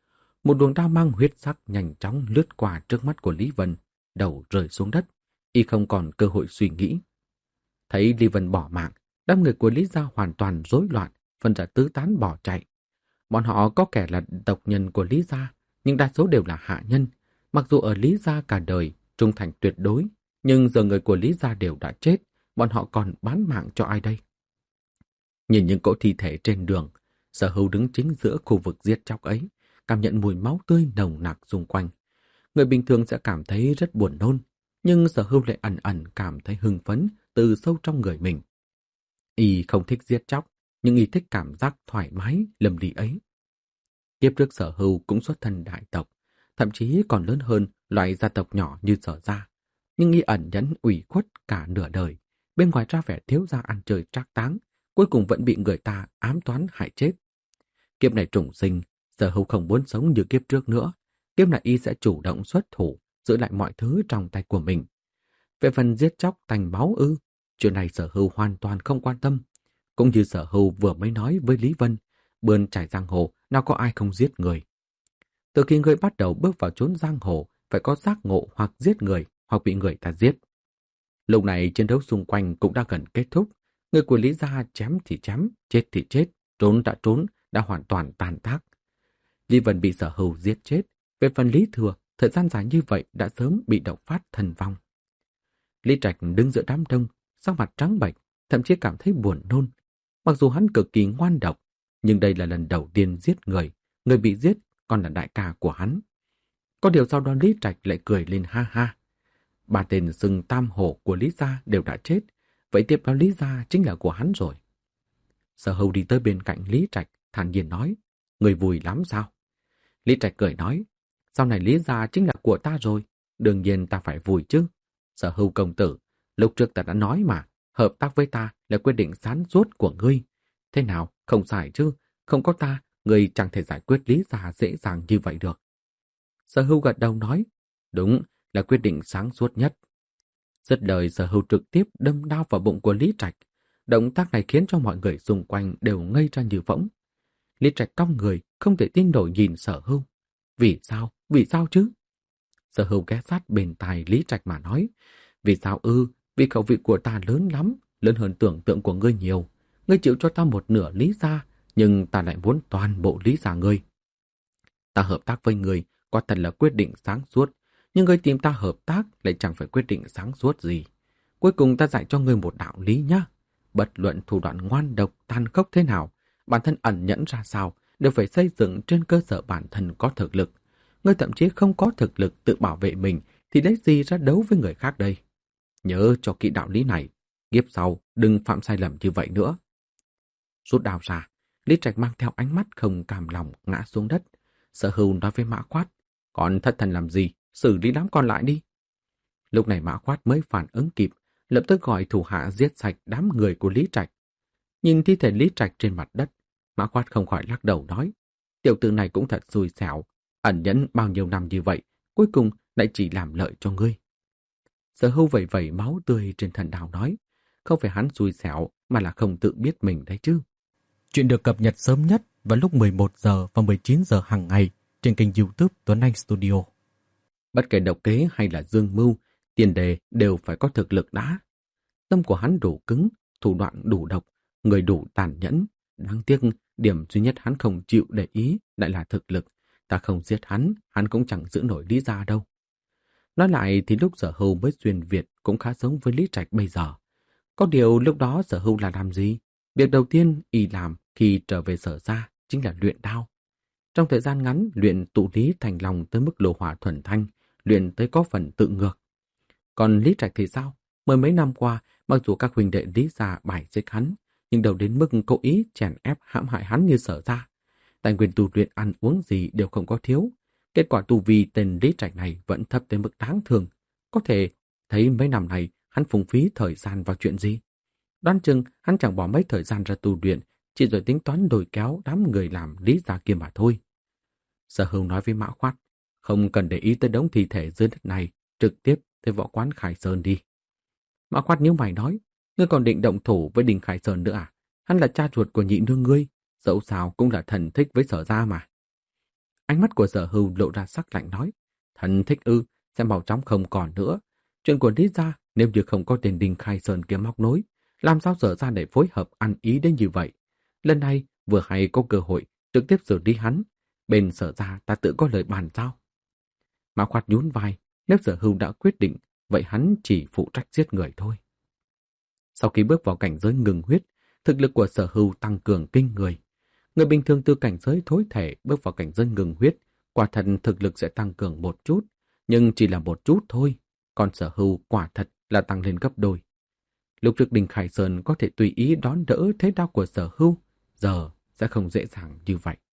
Một luồng đao mang huyết sắc nhanh chóng lướt qua trước mắt của Lý Vân, đầu rơi xuống đất, y không còn cơ hội suy nghĩ. Thấy Lý Vân bỏ mạng, đám người của Lý gia hoàn toàn rối loạn, phân ra tứ tán bỏ chạy. Bọn họ có kẻ là tộc nhân của Lý gia, nhưng đa số đều là hạ nhân. Mặc dù ở Lý gia cả đời trung thành tuyệt đối, nhưng giờ người của Lý gia đều đã chết, bọn họ còn bán mạng cho ai đây? Nhìn những cỗ thi thể trên đường, Sở Hưu đứng chính giữa khu vực giết chóc ấy, cảm nhận mùi máu tươi nồng nặc xung quanh. Người bình thường sẽ cảm thấy rất buồn nôn, nhưng Sở Hưu lại ẩn ẩn cảm thấy hưng phấn từ sâu trong người mình. Y không thích giết chóc, nhưng y thích cảm giác thoải mái, lầm lì ấy. Kiếp trước Sở Hưu cũng xuất thân đại tộc, thậm chí còn lớn hơn loại gia tộc nhỏ như Sở gia. Nhưng y ẩn nhẫn ủy khuất cả nửa đời, bên ngoài ra vẻ thiếu gia ăn chơi trác táng, cuối cùng vẫn bị người ta ám toán hại chết. Kiếp này trùng sinh, Sở Hưu không muốn sống như kiếp trước nữa. Kiếp này y sẽ chủ động xuất thủ, giữ lại mọi thứ trong tay của mình. Về phần giết chóc thành máu ư, chuyện này Sở Hưu hoàn toàn không quan tâm. Cũng như Sở Hưu vừa mới nói với Lý Vân, bươn trải giang hồ nào có ai không giết người. Từ khi người bắt đầu bước vào chốn giang hồ, phải có giác ngộ hoặc giết người hoặc bị người ta giết. Lúc này chiến đấu xung quanh cũng đã gần kết thúc. Người của Lý gia chém thì chém, chết thì chết, trốn đã trốn, đã hoàn toàn tàn tác. Lý Vân bị Sở Hưu giết chết. Về phần Lý Thừa, thời gian dài như vậy đã sớm bị độc phát thần vong. Lý Trạch đứng giữa đám đông, sắc mặt trắng bệch, thậm chí cảm thấy buồn nôn. Mặc dù hắn cực kỳ ngoan độc, nhưng đây là lần đầu tiên giết người, người bị giết còn là đại ca của hắn. Có điều sau đó Lý Trạch lại cười lên ha ha. Ba tên sừng tam hổ của Lý gia đều đã chết, vậy tiếp đó Lý gia chính là của hắn rồi. Sở Hưu đi tới bên cạnh Lý Trạch, thản nhiên nói, người vui lắm sao? Lý Trạch cười nói, sau này Lý gia chính là của ta rồi, đương nhiên ta phải vui chứ. Sở Hưu công tử, lúc trước ta đã nói mà, hợp tác với ta là quyết định sáng suốt của ngươi. Thế nào, không sai chứ, không có ta, ngươi chẳng thể giải quyết Lý gia dễ dàng như vậy được. Sở Hưu gật đầu nói, đúng, là quyết định sáng suốt nhất. Dứt lời, Sở Hưu trực tiếp đâm đao vào bụng của Lý Trạch. Động tác này khiến cho mọi người xung quanh đều ngây ra như phỗng. Lý Trạch cong người, không thể tin nổi nhìn Sở Hưu. Vì sao? Vì sao chứ? Sở Hưu ghé sát bên tai Lý Trạch mà nói, vì sao ư? Vì khẩu vị của ta lớn lắm, lớn hơn tưởng tượng của ngươi nhiều. Ngươi chịu cho ta một nửa Lý gia, nhưng ta lại muốn toàn bộ Lý gia ngươi. Ta hợp tác với người quả thật là quyết định sáng suốt, nhưng người tìm ta hợp tác lại chẳng phải quyết định sáng suốt gì. Cuối cùng ta dạy cho ngươi một đạo lý nhá. Bất luận thủ đoạn ngoan độc, tàn khốc thế nào, bản thân ẩn nhẫn ra sao, đều phải xây dựng trên cơ sở bản thân có thực lực. Ngươi thậm chí không có thực lực tự bảo vệ mình, thì lấy gì ra đấu với người khác đây? Nhớ cho kỹ đạo lý này, kiếp sau đừng phạm sai lầm như vậy nữa. Rút đao ra, Lý Trạch mang theo ánh mắt không cam lòng ngã xuống đất. Sở Hưu nói với Mã Khoát, còn thất thần làm gì, xử lý đám còn lại đi. Lúc này Mã Khoát mới phản ứng kịp, lập tức gọi thủ hạ giết sạch đám người của Lý Trạch. Nhìn thi thể Lý Trạch trên mặt đất, Mã Khoát không khỏi lắc đầu nói, tiểu tử này cũng thật xui xẻo, ẩn nhẫn bao nhiêu năm như vậy, cuối cùng lại chỉ làm lợi cho ngươi. Sở Hưu vẩy vẩy máu tươi trên thân đao nói, không phải hắn xui xẻo mà là không tự biết mình đấy chứ. Chuyện được cập nhật sớm nhất vào lúc mười một giờ và mười chín giờ hàng ngày trên kênh YouTube Tuấn Anh Studio. Bất kể độc kế hay là dương mưu, tiền đề đều phải có thực lực đã. Tâm của hắn đủ cứng, thủ đoạn đủ độc, người đủ tàn nhẫn. Đáng tiếc, điểm duy nhất hắn không chịu để ý lại là thực lực. Ta không giết hắn, hắn cũng chẳng giữ nổi Lý gia đâu. Nói lại thì lúc Sở Hưu mới xuyên Việt cũng khá giống với Lý Trạch bây giờ. Có điều lúc đó Sở Hưu là làm gì? Việc đầu tiên y làm khi trở về Sở gia chính là luyện đao. Trong thời gian ngắn, luyện tụ lý thành lòng tới mức lô hỏa thuần thanh, luyện tới có phần tự ngược. Còn Lý Trạch thì sao? Mười mấy năm qua, mặc dù các huynh đệ Lý gia bài xích hắn, nhưng đâu đến mức cố ý chèn ép hãm hại hắn như Sở gia. Tài nguyên tu luyện ăn uống gì đều không có thiếu. Kết quả tu vi tên Lý Trạch này vẫn thấp tới mức đáng thương. Có thể thấy mấy năm này hắn phung phí thời gian vào chuyện gì. Đoán chừng hắn chẳng bỏ mấy thời gian ra tu luyện, chỉ rồi tính toán đồi kéo đám người làm Lý gia kia mà thôi. Sở Hưu nói với Mã Khoát, không cần để ý tới đống thi thể dưới đất này, trực tiếp tới võ quán Khải Sơn đi. Mã Khoát nhíu mày nói, ngươi còn định động thủ với Đình Khải Sơn nữa à? Hắn là cha ruột của nhị nương ngươi, dẫu sao cũng là thần thích với Sở gia mà. Ánh mắt của Sở Hưu lộ ra sắc lạnh nói, thần thích ư, sẽ mau chóng không còn nữa. Chuyện của Lý gia nếu như không có tên Đình Khải Sơn kia móc nối, làm sao Sở gia để phối hợp ăn ý đến như vậy? Lần này vừa hay có cơ hội trực tiếp xử lý hắn, bên Sở gia ta tự có lời bàn giao. Mã Khoát nhún vai, nếu Sở Hưu đã quyết định, vậy hắn chỉ phụ trách giết người thôi. Sau khi bước vào cảnh giới ngừng huyết, thực lực của Sở Hưu tăng cường kinh người. Người bình thường từ cảnh giới thối thể bước vào cảnh giới ngừng huyết, quả thật thực lực sẽ tăng cường một chút, nhưng chỉ là một chút thôi, còn Sở Hưu quả thật là tăng lên gấp đôi. Lúc trước Đình Khải Sơn có thể tùy ý đón đỡ thế đao của Sở Hưu, giờ sẽ không dễ dàng như vậy.